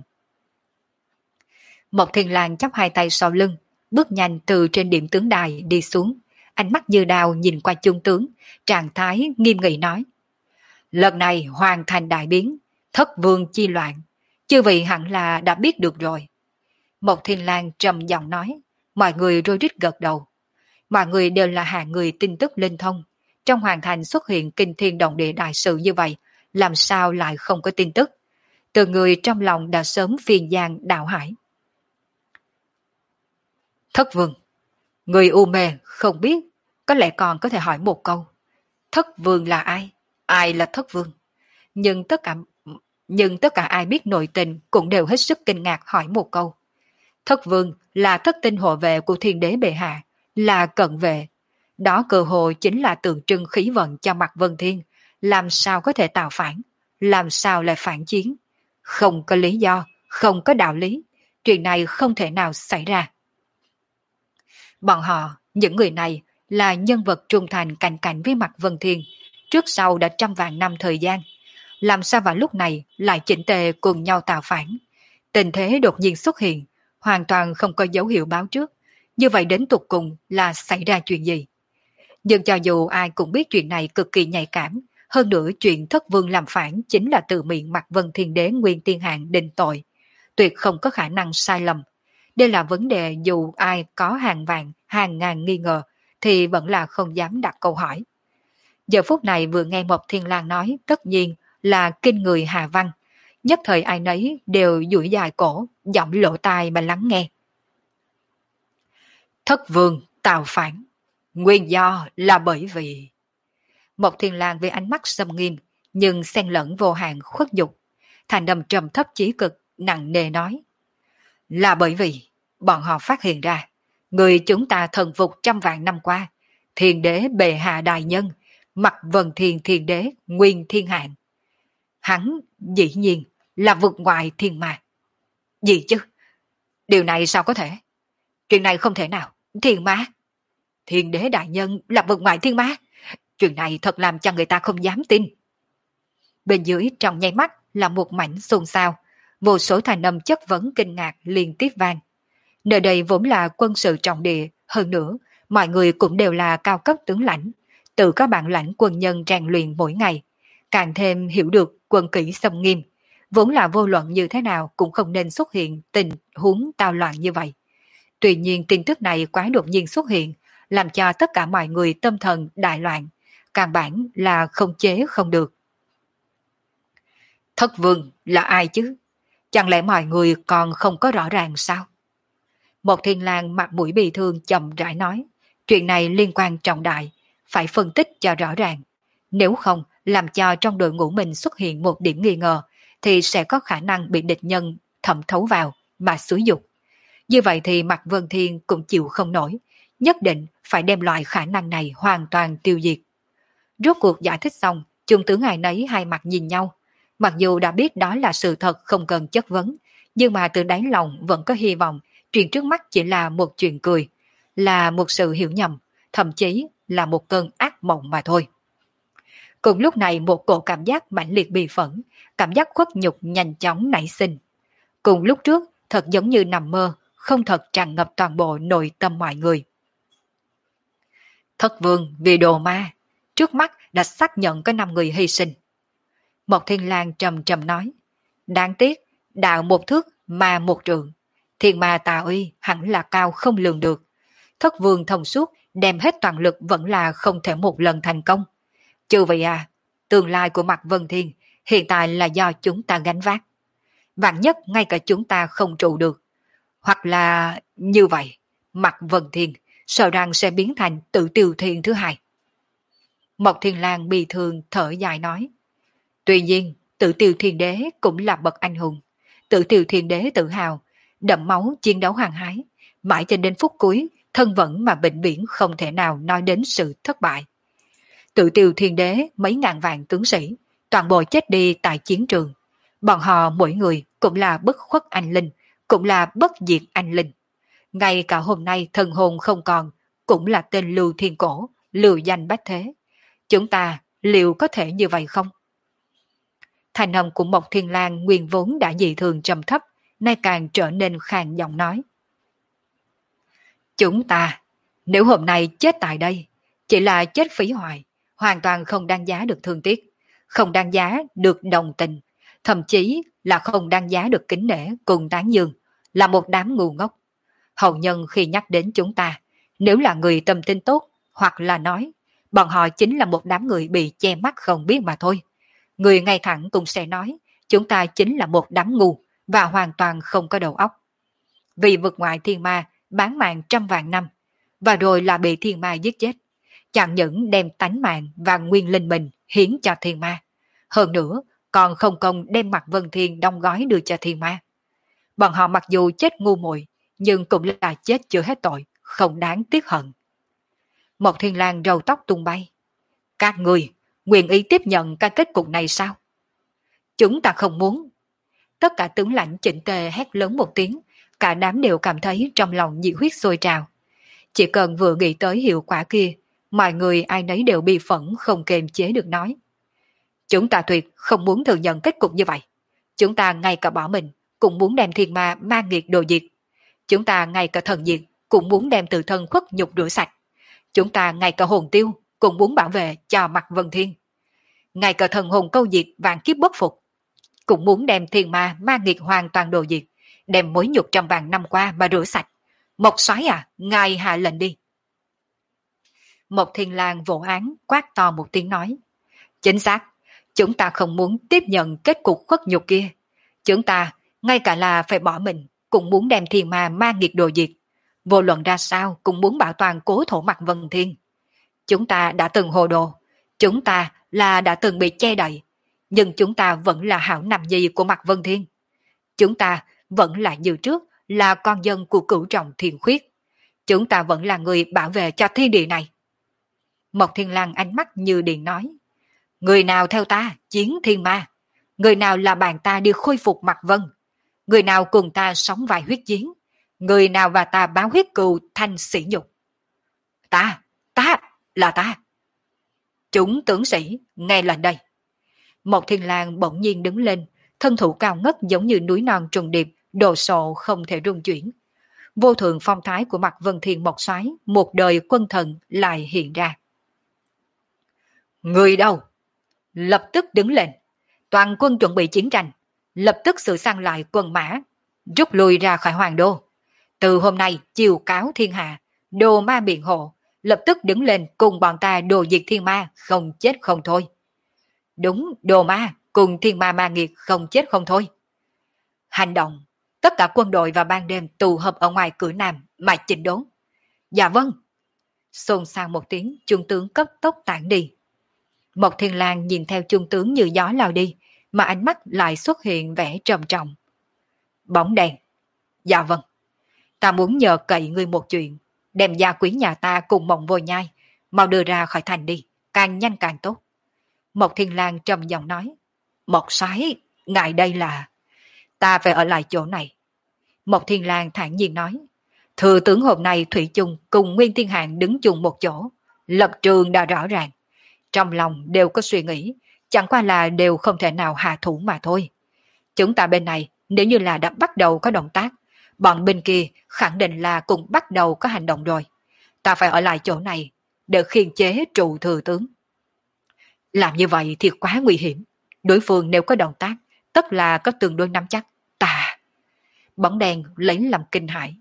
Mộc Thiên Lang chắp hai tay sau lưng, bước nhanh từ trên điểm tướng đài đi xuống, ánh mắt như đao nhìn qua trung tướng, trạng thái nghiêm nghị nói. Lần này hoàn thành đại biến, thất vương chi loạn, chư vị hẳn là đã biết được rồi. Mộc Thiên Lang trầm giọng nói, mọi người rối rít gật đầu. Mọi người đều là hạng người tin tức linh thông, trong hoàn thành xuất hiện kinh thiên động địa đại sự như vậy, làm sao lại không có tin tức. Từ người trong lòng đã sớm phiền giang đạo hải. Thất vương, người u mê không biết, có lẽ còn có thể hỏi một câu. Thất vương là ai? Ai là thất vương? Nhưng tất cả nhưng tất cả ai biết nội tình cũng đều hết sức kinh ngạc hỏi một câu. Thất vương là thất tinh hộ vệ của thiên đế bệ hạ, là cận vệ. Đó cơ hội chính là tượng trưng khí vận cho mặt Vân Thiên, làm sao có thể tạo phản, làm sao lại phản chiến. Không có lý do, không có đạo lý, chuyện này không thể nào xảy ra. Bọn họ, những người này là nhân vật trung thành cạnh cạnh với Mạc Vân Thiên, trước sau đã trăm vạn năm thời gian. Làm sao vào lúc này lại chỉnh tề cùng nhau tạo phản? Tình thế đột nhiên xuất hiện, hoàn toàn không có dấu hiệu báo trước. Như vậy đến tục cùng là xảy ra chuyện gì? Nhưng cho dù ai cũng biết chuyện này cực kỳ nhạy cảm, hơn nữa chuyện thất vương làm phản chính là từ miệng Mạc Vân Thiên Đế Nguyên Tiên Hạng định tội. Tuyệt không có khả năng sai lầm. Đây là vấn đề dù ai có hàng vạn, hàng ngàn nghi ngờ, thì vẫn là không dám đặt câu hỏi. Giờ phút này vừa nghe Mộc Thiên Lang nói tất nhiên là kinh người Hà Văn. Nhất thời ai nấy đều duỗi dài cổ, giọng lỗ tai mà lắng nghe. Thất vương tạo phản. Nguyên do là bởi vì... Mộc Thiên Lang với ánh mắt xâm nghiêm, nhưng xen lẫn vô hạn khuất dục. Thành âm trầm thấp chí cực, nặng nề nói. Là bởi vì bọn họ phát hiện ra, người chúng ta thần phục trăm vạn năm qua, thiên đế bệ hạ đại nhân, Mạc Vân Thiên Thiên Đế Nguyên Thiên Hạng. Hắn dĩ nhiên là vượt ngoài thiên ma. Gì chứ? Điều này sao có thể? Chuyện này không thể nào. Thiên ma? Thiên Đế đại nhân là vượt ngoài thiên ma? Chuyện này thật làm cho người ta không dám tin. Bên dưới trong nháy mắt là một mảnh xôn xao, vô số thành âm chất vấn kinh ngạc liên tiếp vang. Nơi đây vốn là quân sự trọng địa, hơn nữa, mọi người cũng đều là cao cấp tướng lãnh, từ các bản lãnh quân nhân rèn luyện mỗi ngày, càng thêm hiểu được quân kỷ xâm nghiêm, vốn là vô luận như thế nào cũng không nên xuất hiện tình huống tao loạn như vậy. Tuy nhiên tin tức này quá đột nhiên xuất hiện, làm cho tất cả mọi người tâm thần đại loạn, căn bản là không chế không được. Thất vương là ai chứ? Chẳng lẽ mọi người còn không có rõ ràng sao? Một Thiên Lang mặt mũi bị thương chậm rãi nói, chuyện này liên quan trọng đại, phải phân tích cho rõ ràng. Nếu không, làm cho trong đội ngũ mình xuất hiện một điểm nghi ngờ, thì sẽ có khả năng bị địch nhân thẩm thấu vào mà xúi dục. Như vậy thì Mạc Vân Thiên cũng chịu không nổi, nhất định phải đem loại khả năng này hoàn toàn tiêu diệt. Rốt cuộc giải thích xong, trung tướng ai nấy hai mặt nhìn nhau. Mặc dù đã biết đó là sự thật không cần chất vấn, nhưng mà từ đáy lòng vẫn có hy vọng chuyện trước mắt chỉ là một chuyện cười, là một sự hiểu nhầm, thậm chí là một cơn ác mộng mà thôi. Cùng lúc này một cổ cảm giác mãnh liệt bi phẫn, cảm giác khuất nhục nhanh chóng nảy sinh. Cùng lúc trước, thật giống như nằm mơ, không thật tràn ngập toàn bộ nội tâm mọi người. Thất vương vì đồ ma, trước mắt đã xác nhận có năm người hy sinh. Mộc Thiên Lang trầm trầm nói, đáng tiếc, đạo một thước mà một trượng, thiên ma tà uy hẳn là cao không lường được. Thất vương thông suốt đem hết toàn lực vẫn là không thể một lần thành công. Chứ vậy à, tương lai của Mạc Vân Thiên hiện tại là do chúng ta gánh vác. Vạn nhất ngay cả chúng ta không trụ được. Hoặc là như vậy, Mạc Vân Thiên sợ rằng sẽ biến thành tự tiêu thiên thứ hai. Mộc Thiên Lang bi thương thở dài nói. Tuy nhiên, tự tiêu thiên đế cũng là bậc anh hùng. Tự tiêu thiên đế tự hào, đậm máu chiến đấu hăng hái, mãi cho đến phút cuối, thân vẫn mà bệnh biển không thể nào nói đến sự thất bại. Tự tiêu thiên đế mấy ngàn vạn tướng sĩ, toàn bộ chết đi tại chiến trường. Bọn họ mỗi người cũng là bất khuất anh linh, cũng là bất diệt anh linh. Ngay cả hôm nay thần hồn không còn, cũng là tên Lưu Thiên Cổ, lưu danh bách thế. Chúng ta liệu có thể như vậy không? Thành âm của Mộc Thiên Lang nguyên vốn đã dị thường trầm thấp, nay càng trở nên khàn giọng nói. Chúng ta, nếu hôm nay chết tại đây, chỉ là chết phí hoài, hoàn toàn không đáng giá được thương tiếc, không đáng giá được đồng tình, thậm chí là không đáng giá được kính nể cùng tán dương, là một đám ngu ngốc. Hậu nhân khi nhắc đến chúng ta, nếu là người tâm tin tốt, hoặc là nói, bọn họ chính là một đám người bị che mắt không biết mà thôi. Người ngay thẳng cũng sẽ nói, chúng ta chính là một đám ngu và hoàn toàn không có đầu óc. Vì vượt ngoài thiên ma, bán mạng trăm vạn năm, và rồi là bị thiên ma giết chết. Chẳng những đem tánh mạng và nguyên linh mình hiến cho thiên ma. Hơn nữa, còn không công đem Mạc Vân Thiên đóng gói đưa cho thiên ma. Bọn họ mặc dù chết ngu muội, nhưng cũng là chết chưa hết tội, không đáng tiếc hận. Một Thiên Lang râu tóc tung bay. Các người nguyện ý tiếp nhận cái kết cục này sao? Chúng ta không muốn. tất cả tướng lãnh chỉnh tề hét lớn một tiếng, cả đám đều cảm thấy trong lòng nhiệt huyết sôi trào. Chỉ cần vừa nghĩ tới hiệu quả kia, mọi người ai nấy đều bị phẫn không kềm chế được nói. Chúng ta tuyệt không muốn thừa nhận kết cục như vậy. Chúng ta ngay cả bỏ mình cũng muốn đem thiên ma ma nghiệt đồ diệt. Chúng ta ngay cả thần diệt cũng muốn đem tự thân khuất nhục rửa sạch. Chúng ta ngay cả hồn tiêu cũng muốn bảo vệ cho mặt Vân Thiên. Ngay cả thần hồn câu diệt vạn kiếp bất phục cũng muốn đem thiên ma ma nghiệt hoàn toàn đồ diệt, đem mối nhục trong vàng năm qua mà rửa sạch. Mộc Soái à, ngài hạ lệnh đi. Mộc Thiên Lang vỗ án quát to một tiếng nói. Chính xác, chúng ta không muốn tiếp nhận kết cục khuất nhục kia. Chúng ta, ngay cả là phải bỏ mình, cũng muốn đem thiên ma ma nghiệt đồ diệt. Vô luận ra sao cũng muốn bảo toàn cố thổ mặt Vân Thiên. Chúng ta đã từng hồ đồ, chúng ta là đã từng bị che đậy, nhưng chúng ta vẫn là hảo nằm nhi của mặt Vân Thiên. Chúng ta vẫn là như trước, là con dân của cửu trọng thiên khuyết. Chúng ta vẫn là người bảo vệ cho thiên địa này. Mộc Thiên Lang ánh mắt như điện nói. Người nào theo ta chiến thiên ma, người nào là bạn ta đi khôi phục mặt Vân, người nào cùng ta sống vài huyết chiến, người nào và ta báo huyết cừu thanh sỉ nhục. Ta, ta, là ta. Chúng tướng sĩ, nghe lệnh đây. Mộc Thiên Lang bỗng nhiên đứng lên, thân thủ cao ngất giống như núi non trùng điệp, đồ sộ không thể rung chuyển. Vô thượng phong thái của mặt Vân Thiên Mộc Soái, một đời quân thần lại hiện ra. Người đâu? Lập tức đứng lên. Toàn quân chuẩn bị chiến tranh. Lập tức sửa sang lại quân mã. Rút lui ra khỏi hoàng đô. Từ hôm nay chiều cáo thiên hạ. Đồ ma biện hộ. Lập tức đứng lên cùng bọn ta đồ diệt thiên ma. Không chết không thôi. Đúng, đồ ma cùng thiên ma ma nghiệt không chết không thôi. Hành động. Tất cả quân đội và ban đêm tụ hợp ở ngoài cửa Nam mà chỉnh đốn. Dạ vâng. Xôn xao một tiếng, trung tướng cấp tốc tản đi. Mộc Thiên Lang nhìn theo trung tướng như gió lao đi, mà ánh mắt lại xuất hiện vẻ trầm trọng. Bóng đèn. Dạ vâng. Ta muốn nhờ cậy ngươi một chuyện, đem gia quyến nhà ta cùng Mộng Vô Nhai, mau đưa ra khỏi thành đi, càng nhanh càng tốt. Mộc Thiên Lang trầm giọng nói. Mộc Soái, ngài đây là... Ta phải ở lại chỗ này. Mộc Thiên Lang thản nhiên nói. Thừa tướng hôm nay Thủy chung cùng Nguyên Thiên Hạng đứng chung một chỗ, lập trường đã rõ ràng. Trong lòng đều có suy nghĩ, chẳng qua là đều không thể nào hạ thủ mà thôi. Chúng ta bên này nếu như là đã bắt đầu có động tác, bọn bên kia khẳng định là cũng bắt đầu có hành động rồi. Ta phải ở lại chỗ này để khiên chế trụ thừa tướng. Làm như vậy thì quá nguy hiểm. Đối phương nếu có động tác, tất là có tương đối nắm chắc. Ta... Bóng đèn lấy làm kinh hãi.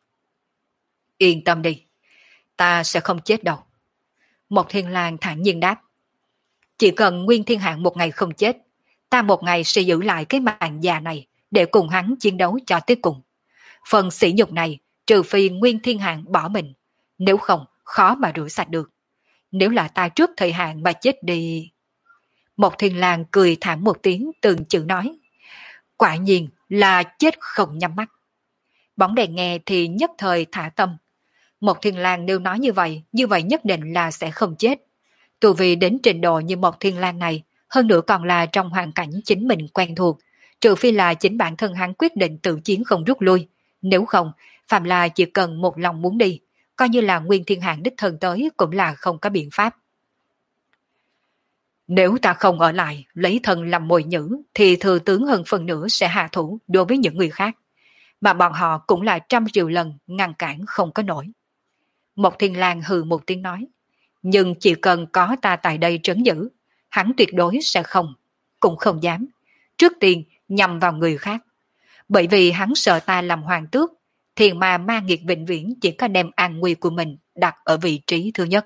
Yên tâm đi, ta sẽ không chết đâu. Mộc Thiên Lang thản nhiên đáp. Chỉ cần Nguyên Thiên Hạng một ngày không chết, ta một ngày sẽ giữ lại cái mạng già này để cùng hắn chiến đấu cho tới cùng. Phần sỉ nhục này, trừ phi Nguyên Thiên Hạng bỏ mình, nếu không khó mà rửa sạch được. Nếu là ta trước thời hạn mà chết đi... Mộc Thiên Lang cười thảm một tiếng từng chữ nói. Quả nhiên là chết không nhắm mắt. Bóng đèn nghe thì nhất thời thả tâm. Mộc Thiên Lang nếu nói như vậy, như vậy nhất định là sẽ không chết. Tu vì đến trình độ như Mộc Thiên Lang này, hơn nữa còn là trong hoàn cảnh chính mình quen thuộc, trừ phi là chính bản thân hắn quyết định tự chiến không rút lui. Nếu không, phạm là chỉ cần một lòng muốn đi, coi như là Nguyên Thiên Hạng đích thân tới cũng là không có biện pháp. Nếu ta không ở lại, lấy thân làm mồi nhữ, thì thừa tướng hơn phần nữa sẽ hạ thủ đối với những người khác. Mà bọn họ cũng là trăm triệu lần ngăn cản không có nổi. Mộc Thiên Lang hừ một tiếng nói. Nhưng chỉ cần có ta tại đây trấn giữ, hắn tuyệt đối sẽ không, cũng không dám, trước tiên nhằm vào người khác. Bởi vì hắn sợ ta làm hoàng tước, thiền ma ma nghiệt vĩnh viễn chỉ có đem an nguy của mình đặt ở vị trí thứ nhất.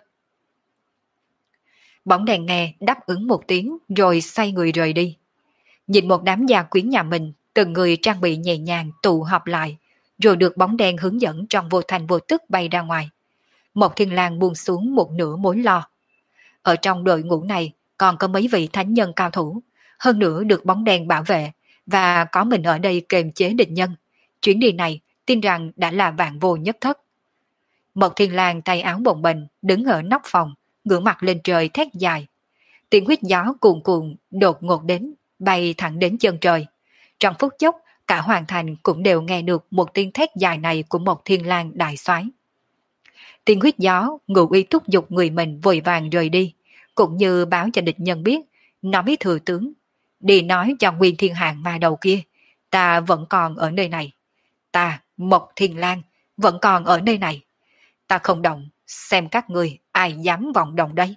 Bóng đèn nghe đáp ứng một tiếng rồi xoay người rời đi. Nhìn một đám gia quyến nhà mình, từng người trang bị nhẹ nhàng tụ họp lại, rồi được bóng đèn hướng dẫn trong vô thành vô tức bay ra ngoài. Mộc Thiên Lang buông xuống một nửa mối lo. Ở trong đội ngũ này còn có mấy vị thánh nhân cao thủ, hơn nữa được bóng đèn bảo vệ, và có mình ở đây kềm chế địch nhân. Chuyến đi này tin rằng đã là vạn vô nhất thất. Mộc Thiên Lang tay áo bồng bềnh đứng ở nóc phòng, ngửa mặt lên trời thét dài. Tiếng huyết gió cuồn cuộn đột ngột đến, bay thẳng đến chân trời. Trong phút chốc, cả hoàng thành cũng đều nghe được một tiếng thét dài này của một thiên lang đại soái. Tiếng huyết gió, ngụ ý thúc giục người mình vội vàng rời đi, cũng như báo cho địch nhân biết, nói với thừa tướng, đi nói cho Nguyên Thiên Hạng ma đầu kia, ta vẫn còn ở nơi này. Ta, Mộc Thiên Lang, vẫn còn ở nơi này. Ta không động, xem các ngươi ai dám vọng động đây.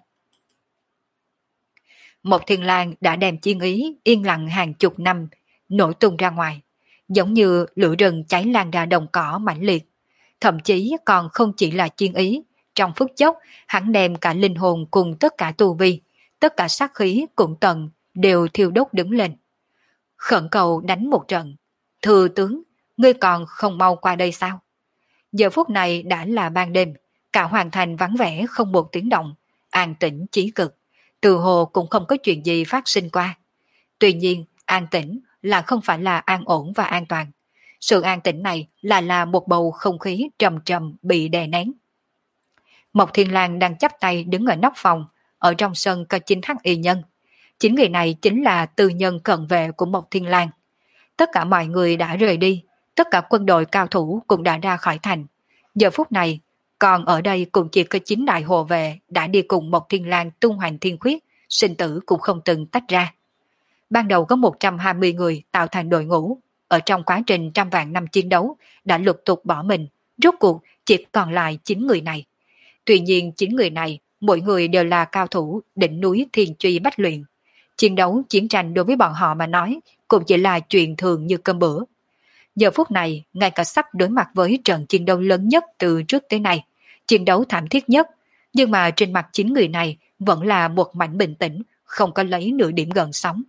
Mộc Thiên Lang đã đem chiến ý yên lặng hàng chục năm nổi tung ra ngoài, giống như lửa rừng cháy lan ra đồng cỏ mãnh liệt. Thậm chí còn không chỉ là chiến ý, trong phút chốc hắn đem cả linh hồn cùng tất cả tu vi, tất cả sát khí cũng tận đều thiêu đốt đứng lên. Khẩn cầu đánh một trận. Thừa tướng, ngươi còn không mau qua đây sao? Giờ phút này đã là ban đêm, cả hoàng thành vắng vẻ không một tiếng động, an tĩnh chí cực, từ hồ cũng không có chuyện gì phát sinh qua. Tuy nhiên, an tĩnh là không phải là an ổn và an toàn. Sự an tĩnh này là là một bầu không khí trầm trầm bị đè nén. Mộc Thiên Lang đang chắp tay đứng ở nóc phòng, ở trong sân có chín hắc y nhân. Chính người này chính là tư nhân cận vệ của Mộc Thiên Lang. Tất cả mọi người đã rời đi, tất cả quân đội cao thủ cũng đã ra khỏi thành. Giờ phút này, còn ở đây cũng chỉ có chín đại hộ vệ đã đi cùng Mộc Thiên Lang tung hoành thiên khuyết, sinh tử cũng không từng tách ra. Ban đầu có một trăm hai mươi người tạo thành đội ngũ, ở trong quá trình trăm vạn năm chiến đấu đã lục tục bỏ mình, rốt cuộc chỉ còn lại chín người này. Tuy nhiên chín người này, mỗi người đều là cao thủ đỉnh núi thiên truy bách luyện. Chiến đấu, chiến tranh đối với bọn họ mà nói cũng chỉ là chuyện thường như cơm bữa. Giờ phút này, ngay cả sắp đối mặt với trận chiến đấu lớn nhất từ trước tới nay, chiến đấu thảm thiết nhất, nhưng mà trên mặt chín người này vẫn là một mảnh bình tĩnh, không có lấy nửa điểm gợn sóng.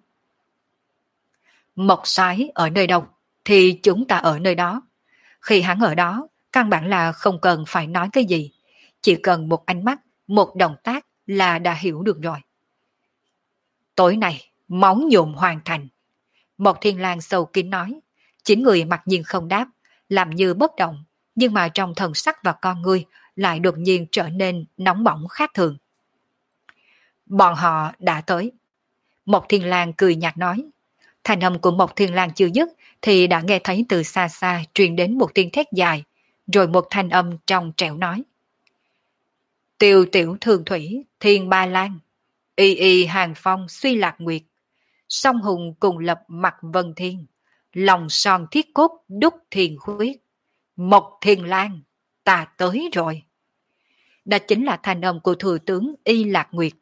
Mộc soái ở nơi đâu, thì chúng ta ở nơi đó. Khi hắn ở đó, căn bản là không cần phải nói cái gì, chỉ cần một ánh mắt, một động tác là đã hiểu được rồi. Tối nay, máu nhuộm hoàn thành. Mộc Thiên Lang sâu kín nói, chín người mặc nhiên không đáp, làm như bất động, nhưng mà trong thần sắc và con ngươi lại đột nhiên trở nên nóng bỏng khác thường. Bọn họ đã tới. Mộc Thiên Lang cười nhạt nói. Thanh âm của Mộc Thiên Lang chưa dứt thì đã nghe thấy từ xa xa truyền đến một tiếng thét dài, rồi một thanh âm trong trẻo nói. Tiêu tiểu thường thủy, thiên ba lan, y y hàng phong suy lạc nguyệt, song hùng cùng lập mặt vân thiên, lòng son thiết cốt đúc thiền khuyết. Mộc Thiên Lang, ta tới rồi. Đó chính là thanh âm của thừa tướng Y Lạc Nguyệt.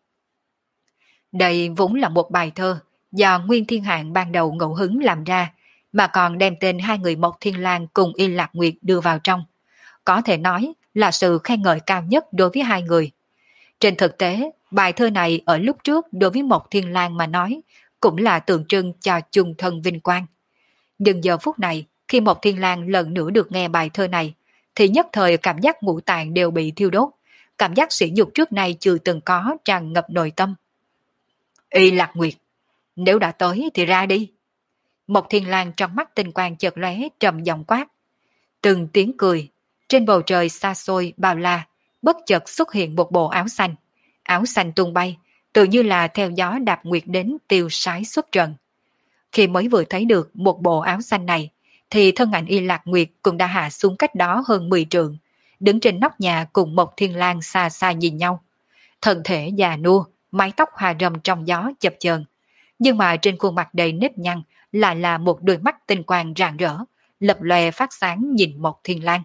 Đây vốn là một bài thơ do Nguyên Thiên Hạng ban đầu ngẫu hứng làm ra, mà còn đem tên hai người Mộc Thiên Lang cùng Y Lạc Nguyệt đưa vào trong. Có thể nói là sự khen ngợi cao nhất đối với hai người. Trên thực tế, bài thơ này ở lúc trước đối với Mộc Thiên Lang mà nói, cũng là tượng trưng cho chung thân vinh quang. Nhưng giờ phút này, khi Mộc Thiên Lang lần nữa được nghe bài thơ này, thì nhất thời cảm giác ngũ tạng đều bị thiêu đốt, cảm giác sỉ nhục trước nay chưa từng có tràn ngập nội tâm. Y Lạc Nguyệt, nếu đã tới thì ra đi. Mộc Thiên Lang trong mắt tinh quang chợt lóe trầm giọng quát. Từng tiếng cười, trên bầu trời xa xôi bao la, bất chợt xuất hiện một bộ áo xanh. Áo xanh tung bay, tự như là theo gió đạp nguyệt đến tiêu sái xuất trần. Khi mới vừa thấy được một bộ áo xanh này, thì thân ảnh Y Lạc Nguyệt cũng đã hạ xuống cách đó hơn mười trượng, đứng trên nóc nhà cùng Mộc Thiên Lang xa xa nhìn nhau. Thân thể già nua, mái tóc hòa râm trong gió chập chờn, nhưng mà trên khuôn mặt đầy nếp nhăn lại là một đôi mắt tinh quang rạng rỡ, lập lòe phát sáng nhìn Mộc Thiên Lang.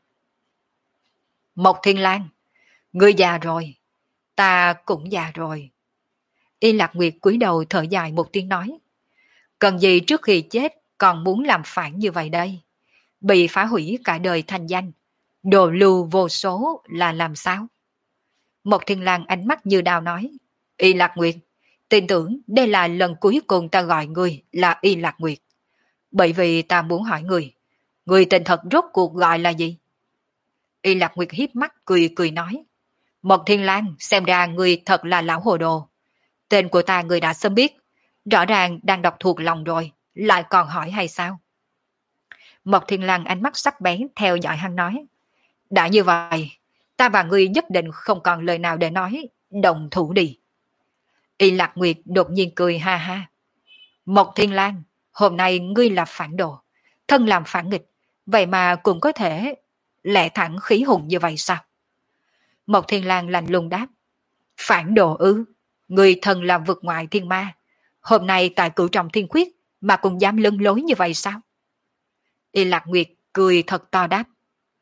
Mộc Thiên Lang, ngươi già rồi, ta cũng già rồi. Y Lạc Nguyệt cúi đầu thở dài một tiếng nói. Cần gì trước khi chết còn muốn làm phản như vậy đây? Bị phá hủy cả đời thành danh, đồ lưu vô số là làm sao? Mộc Thiên Lang ánh mắt như đao nói. Y Lạc Nguyệt, tin tưởng đây là lần cuối cùng ta gọi ngươi là Y Lạc Nguyệt. Bởi vì ta muốn hỏi ngươi, ngươi tên thật rốt cuộc gọi là gì? Y Lạc Nguyệt hiếp mắt cười cười nói. Mộc Thiên Lang, xem ra ngươi thật là lão hồ đồ. Tên của ta ngươi đã sớm biết, rõ ràng đang đọc thuộc lòng rồi, lại còn hỏi hay sao? Mộc Thiên Lang ánh mắt sắc bén theo dõi hắn nói. Đã như vậy, ta và ngươi nhất định không còn lời nào để nói, đồng thủ đi. Y Lạc Nguyệt đột nhiên cười ha ha. Mộc Thiên Lang, Hôm nay ngươi là phản đồ, thân làm phản nghịch, vậy mà cũng có thể lẽ thẳng khí hùng như vậy sao? Mộc Thiên Lang lạnh lùng đáp, phản đồ ư, ngươi thân làm vực ngoại thiên ma, hôm nay tại cửu trọng thiên khuyết mà cũng dám lưng lối như vậy sao? Y Lạc Nguyệt cười thật to đáp,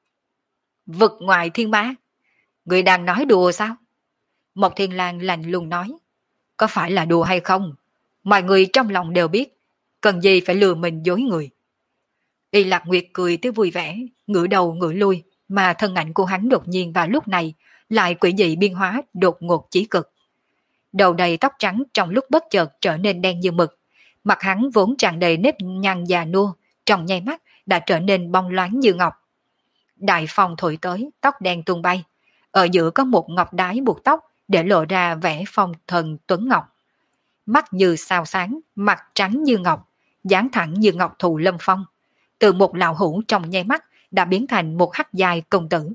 vực ngoại thiên ma, ngươi đang nói đùa sao? Mộc Thiên Lang lạnh lùng nói, có phải là đùa hay không? Mọi người trong lòng đều biết, cần gì phải lừa mình dối người. Y Lạc Nguyệt cười tới vui vẻ, ngửa đầu ngửa lui, mà thân ảnh của hắn đột nhiên vào lúc này lại quỷ dị biên hóa đột ngột chí cực. Đầu đầy tóc trắng trong lúc bất chợt trở nên đen như mực, mặt hắn vốn tràn đầy nếp nhăn già nua, trong nháy mắt đã trở nên bóng loáng như ngọc. Đại phong thổi tới, tóc đen tung bay, ở giữa có một ngọc đái buộc tóc để lộ ra vẻ phong thần tuấn ngọc. Mắt như sao sáng, mặt trắng như ngọc, dáng thẳng như ngọc thụ lâm phong. Từ một lão hữu trong nháy mắt đã biến thành một hắc dài công tử.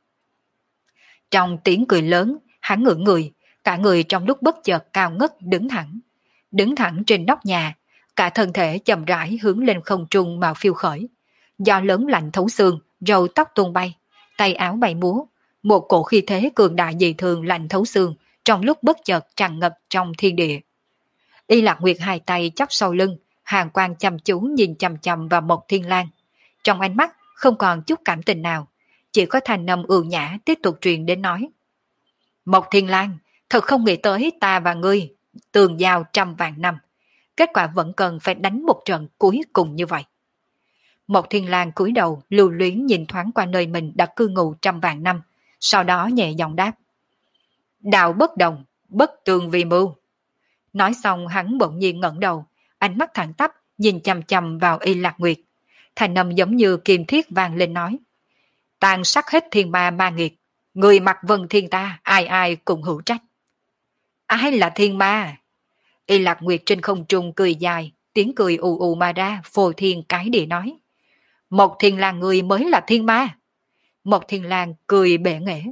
Trong tiếng cười lớn, hắn ngửa người, cả người trong lúc bất chợt cao ngất đứng thẳng. Đứng thẳng trên nóc nhà, cả thân thể chậm rãi hướng lên không trung mà phiêu khởi. Do lớn lạnh thấu xương, râu tóc tung bay, tay áo bay múa, một cổ khí thế cường đại dị thường lạnh thấu xương, trong lúc bất chợt tràn ngập trong thiên địa. Y Lạc Nguyệt hai tay chắp sau lưng, hàn quang chăm chú nhìn chằm chằm vào Mộc Thiên Lang. Trong ánh mắt không còn chút cảm tình nào, chỉ có thanh âm ưu nhã tiếp tục truyền đến nói. Mộc Thiên Lang, thật không nghĩ tới ta và ngươi tường giao trăm vạn năm, kết quả vẫn cần phải đánh một trận cuối cùng như vậy. Mộc Thiên Lang cúi đầu lưu luyến nhìn thoáng qua nơi mình đã cư ngụ trăm vạn năm, sau đó nhẹ giọng đáp. Đạo bất đồng, bất tường vì mưu. Nói xong hắn bỗng nhiên ngẩng đầu, ánh mắt thẳng tắp nhìn chằm chằm vào Y Lạc Nguyệt. Thành âm giống như kim thiết vang lên nói. Tàn sát hết thiên ma ma nghiệt, người mặc vân thiên ta, ai ai cũng hữu trách. Ai là thiên ma? Y Lạc Nguyệt trên không trung cười dài, tiếng cười ù ù mà ra, phô thiên cái địa nói. Mộc Thiên Lang người mới là thiên ma. Mộc Thiên Lang cười bể nghệ.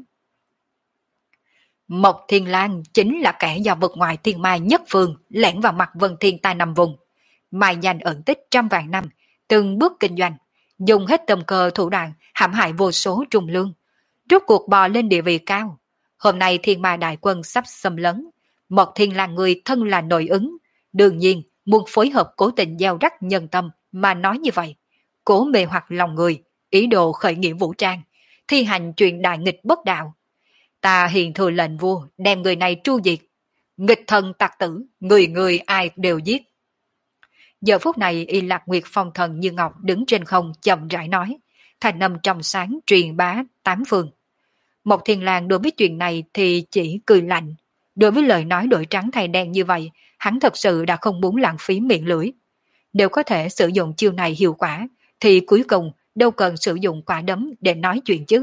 Mộc Thiên Lang chính là kẻ do vực ngoại thiên ma nhất phương lẻn vào mặt vân thiên ta nằm vùng, mai danh ẩn tích trăm vạn năm, từng bước kinh doanh, dùng hết tầm cơ thủ đoạn hãm hại vô số trung lương, rốt cuộc bò lên địa vị cao. Hôm nay thiên ma đại quân sắp xâm lấn, Mộc Thiên Lang người thân là nội ứng, đương nhiên muốn phối hợp cố tình gieo rắc nhân tâm mà nói như vậy, cố mê hoặc lòng người, ý đồ khởi nghĩa vũ trang, thi hành chuyện đại nghịch bất đạo. Ta hiện thừa lệnh vua đem người này tru diệt, nghịch thần tặc tử, người người ai đều giết. Giờ phút này Y Lạc Nguyệt phong thần như ngọc đứng trên không chậm rãi nói, thành âm trong sáng truyền bá tám phương. Mộc Thiên Lang đối với chuyện này thì chỉ cười lạnh, đối với lời nói đổi trắng thay đen như vậy, hắn thật sự đã không muốn lãng phí miệng lưỡi. Nếu có thể sử dụng chiêu này hiệu quả, thì cuối cùng đâu cần sử dụng quả đấm để nói chuyện chứ.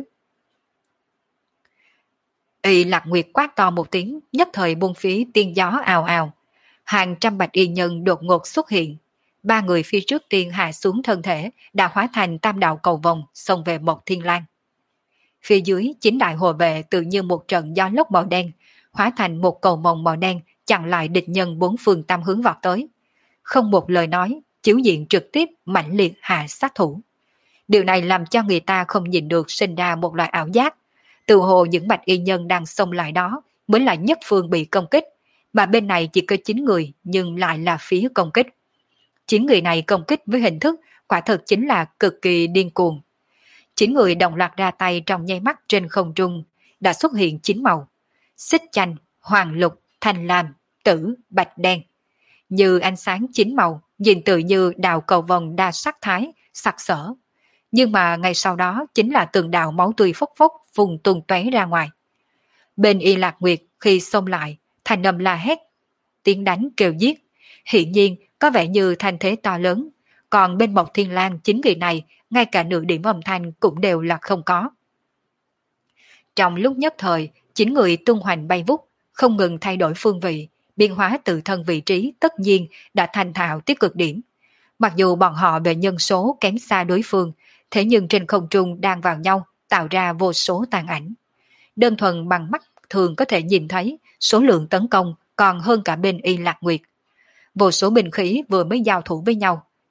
Y Lạc Nguyệt quát to một tiếng, nhất thời buông phí tiên gió ào ào. Hàng trăm bạch y nhân đột ngột xuất hiện. Ba người phía trước tiên hạ xuống thân thể đã hóa thành tam đạo cầu vồng xông về Mộc Thiên Lang. Phía dưới chín đại hộ vệ tự như một trận gió lốc màu đen, hóa thành một cầu vồng màu đen chặn lại địch nhân bốn phương tam hướng vọt tới. Không một lời nói, chiếu diện trực tiếp mãnh liệt hạ sát thủ. Điều này làm cho người ta không nhìn được sinh ra một loại ảo giác. Từ hồ những bạch y nhân đang xông lại đó mới là nhất phương bị công kích, mà bên này chỉ có chín người nhưng lại là phía công kích. Chín người này công kích với hình thức quả thực chính là cực kỳ điên cuồng. Chín người đồng loạt ra tay trong nháy mắt trên không trung đã xuất hiện chín màu: xích chanh, hoàng lục, thanh lam, tử, bạch đen. Như ánh sáng chín màu, nhìn tự như đào cầu vồng đa sắc thái, sặc sỡ. Nhưng mà ngay sau đó chính là từng đạo máu tươi phốc phốc vùng tung tóe ra ngoài. Bên Y Lạc Nguyệt khi xông lại, thành âm la hét, tiếng đánh kêu giết, hiển nhiên có vẻ như thanh thế to lớn, còn bên Mộc Thiên Lang chính người này, ngay cả nửa điểm âm thanh cũng đều là không có. Trong lúc nhất thời, chín người tung hoành bay vút, không ngừng thay đổi phương vị, biến hóa tự thân vị trí tất nhiên đã thành thạo tới cực điểm. Mặc dù bọn họ về nhân số kém xa đối phương, thế nhưng trên không trung đang vào nhau, tạo ra vô số tàn ảnh. Đơn thuần bằng mắt thường có thể nhìn thấy số lượng tấn công còn hơn cả bên Y Lạc Nguyệt. Vô số binh khí vừa mới giao thủ với nhau,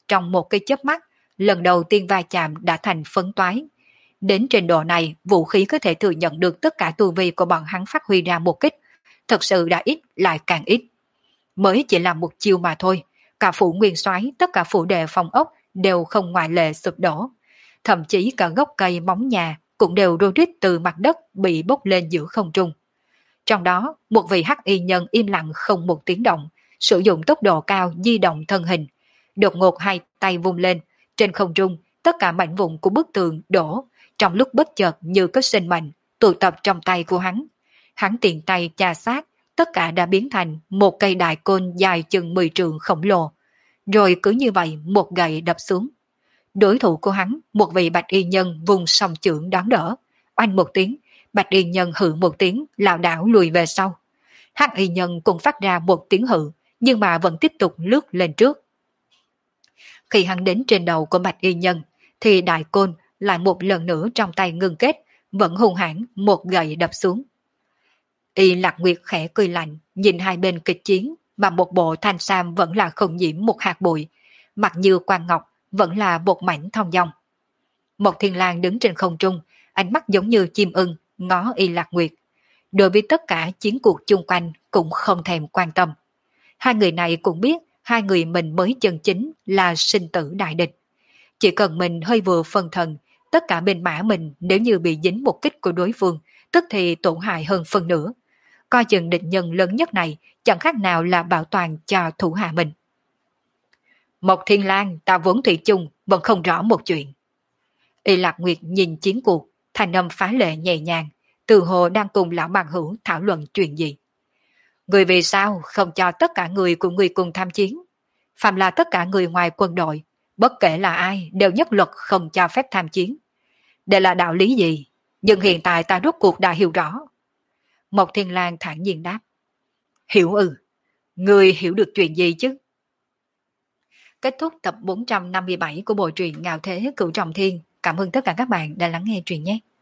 trong một cái chớp mắt, lần đầu tiên va chạm đã thành phấn toái. Đến trình độ này, vũ khí có thể thừa nhận được tất cả tu vi của bọn hắn phát huy ra một kích, thật sự đã ít lại càng ít. Mới chỉ là một chiêu mà thôi, cả phủ nguyên soái, tất cả phủ đề phòng ốc đều không ngoại lệ sụp đổ. Thậm chí cả gốc cây móng nhà cũng đều rô rít từ mặt đất bị bốc lên giữa không trung. Trong đó, một vị hắc y nhân im lặng không một tiếng động, sử dụng tốc độ cao di động thân hình. Đột ngột hai tay vung lên, trên không trung, tất cả mảnh vụn của bức tường đổ, trong lúc bất chợt như có sinh mệnh, tụ tập trong tay của hắn. Hắn tiện tay chà sát, tất cả đã biến thành một cây đại côn dài chừng mười trượng khổng lồ. Rồi cứ như vậy một gậy đập xuống. Đối thủ của hắn, một vị bạch y nhân vùng song chưởng đón đỡ. Oanh một tiếng, bạch y nhân hự một tiếng, lảo đảo lùi về sau. Hắc y nhân cũng phát ra một tiếng hự, nhưng mà vẫn tiếp tục lướt lên trước. Khi hắn đến trên đầu của bạch y nhân, thì đại côn lại một lần nữa trong tay ngưng kết, vẫn hung hãn một gậy đập xuống. Y Lạc Nguyệt khẽ cười lạnh, nhìn hai bên kịch chiến, mà một bộ thanh sam vẫn là không nhiễm một hạt bụi, mặt như quan ngọc vẫn là một mảnh thong dong. Một Thiên Lang đứng trên không trung, ánh mắt giống như chim ưng ngó Y Lạc Nguyệt. Đối với tất cả chiến cuộc chung quanh cũng không thèm quan tâm. Hai người này cũng biết hai người mình mới chân chính là sinh tử đại địch. Chỉ cần mình hơi vừa phân thần, tất cả bên mã mình nếu như bị dính một kích của đối phương, tức thì tổn hại hơn phần nữa. Coi chừng địch nhân lớn nhất này chẳng khác nào là bảo toàn cho thủ hạ mình. Một Thiên Lang, ta vốn thủy chung, vẫn không rõ một chuyện. Y Lạc Nguyệt nhìn chiến cuộc, thanh âm phá lệ nhẹ nhàng, từ hồ đang cùng lão bằng hữu thảo luận chuyện gì. Người vì sao không cho tất cả người của người cùng tham chiến? Phạm là tất cả người ngoài quân đội, bất kể là ai đều nhất luật không cho phép tham chiến. Đây là đạo lý gì? Nhưng hiện tại ta rốt cuộc đã hiểu rõ. Một Thiên Lang thản nhiên đáp. Hiểu ư? Người hiểu được chuyện gì chứ? Kết thúc tập bốn trăm năm mươi bảy của bộ truyện Ngạo Thế Cửu Trọng Thiên. Cảm ơn tất cả các bạn đã lắng nghe truyện nhé.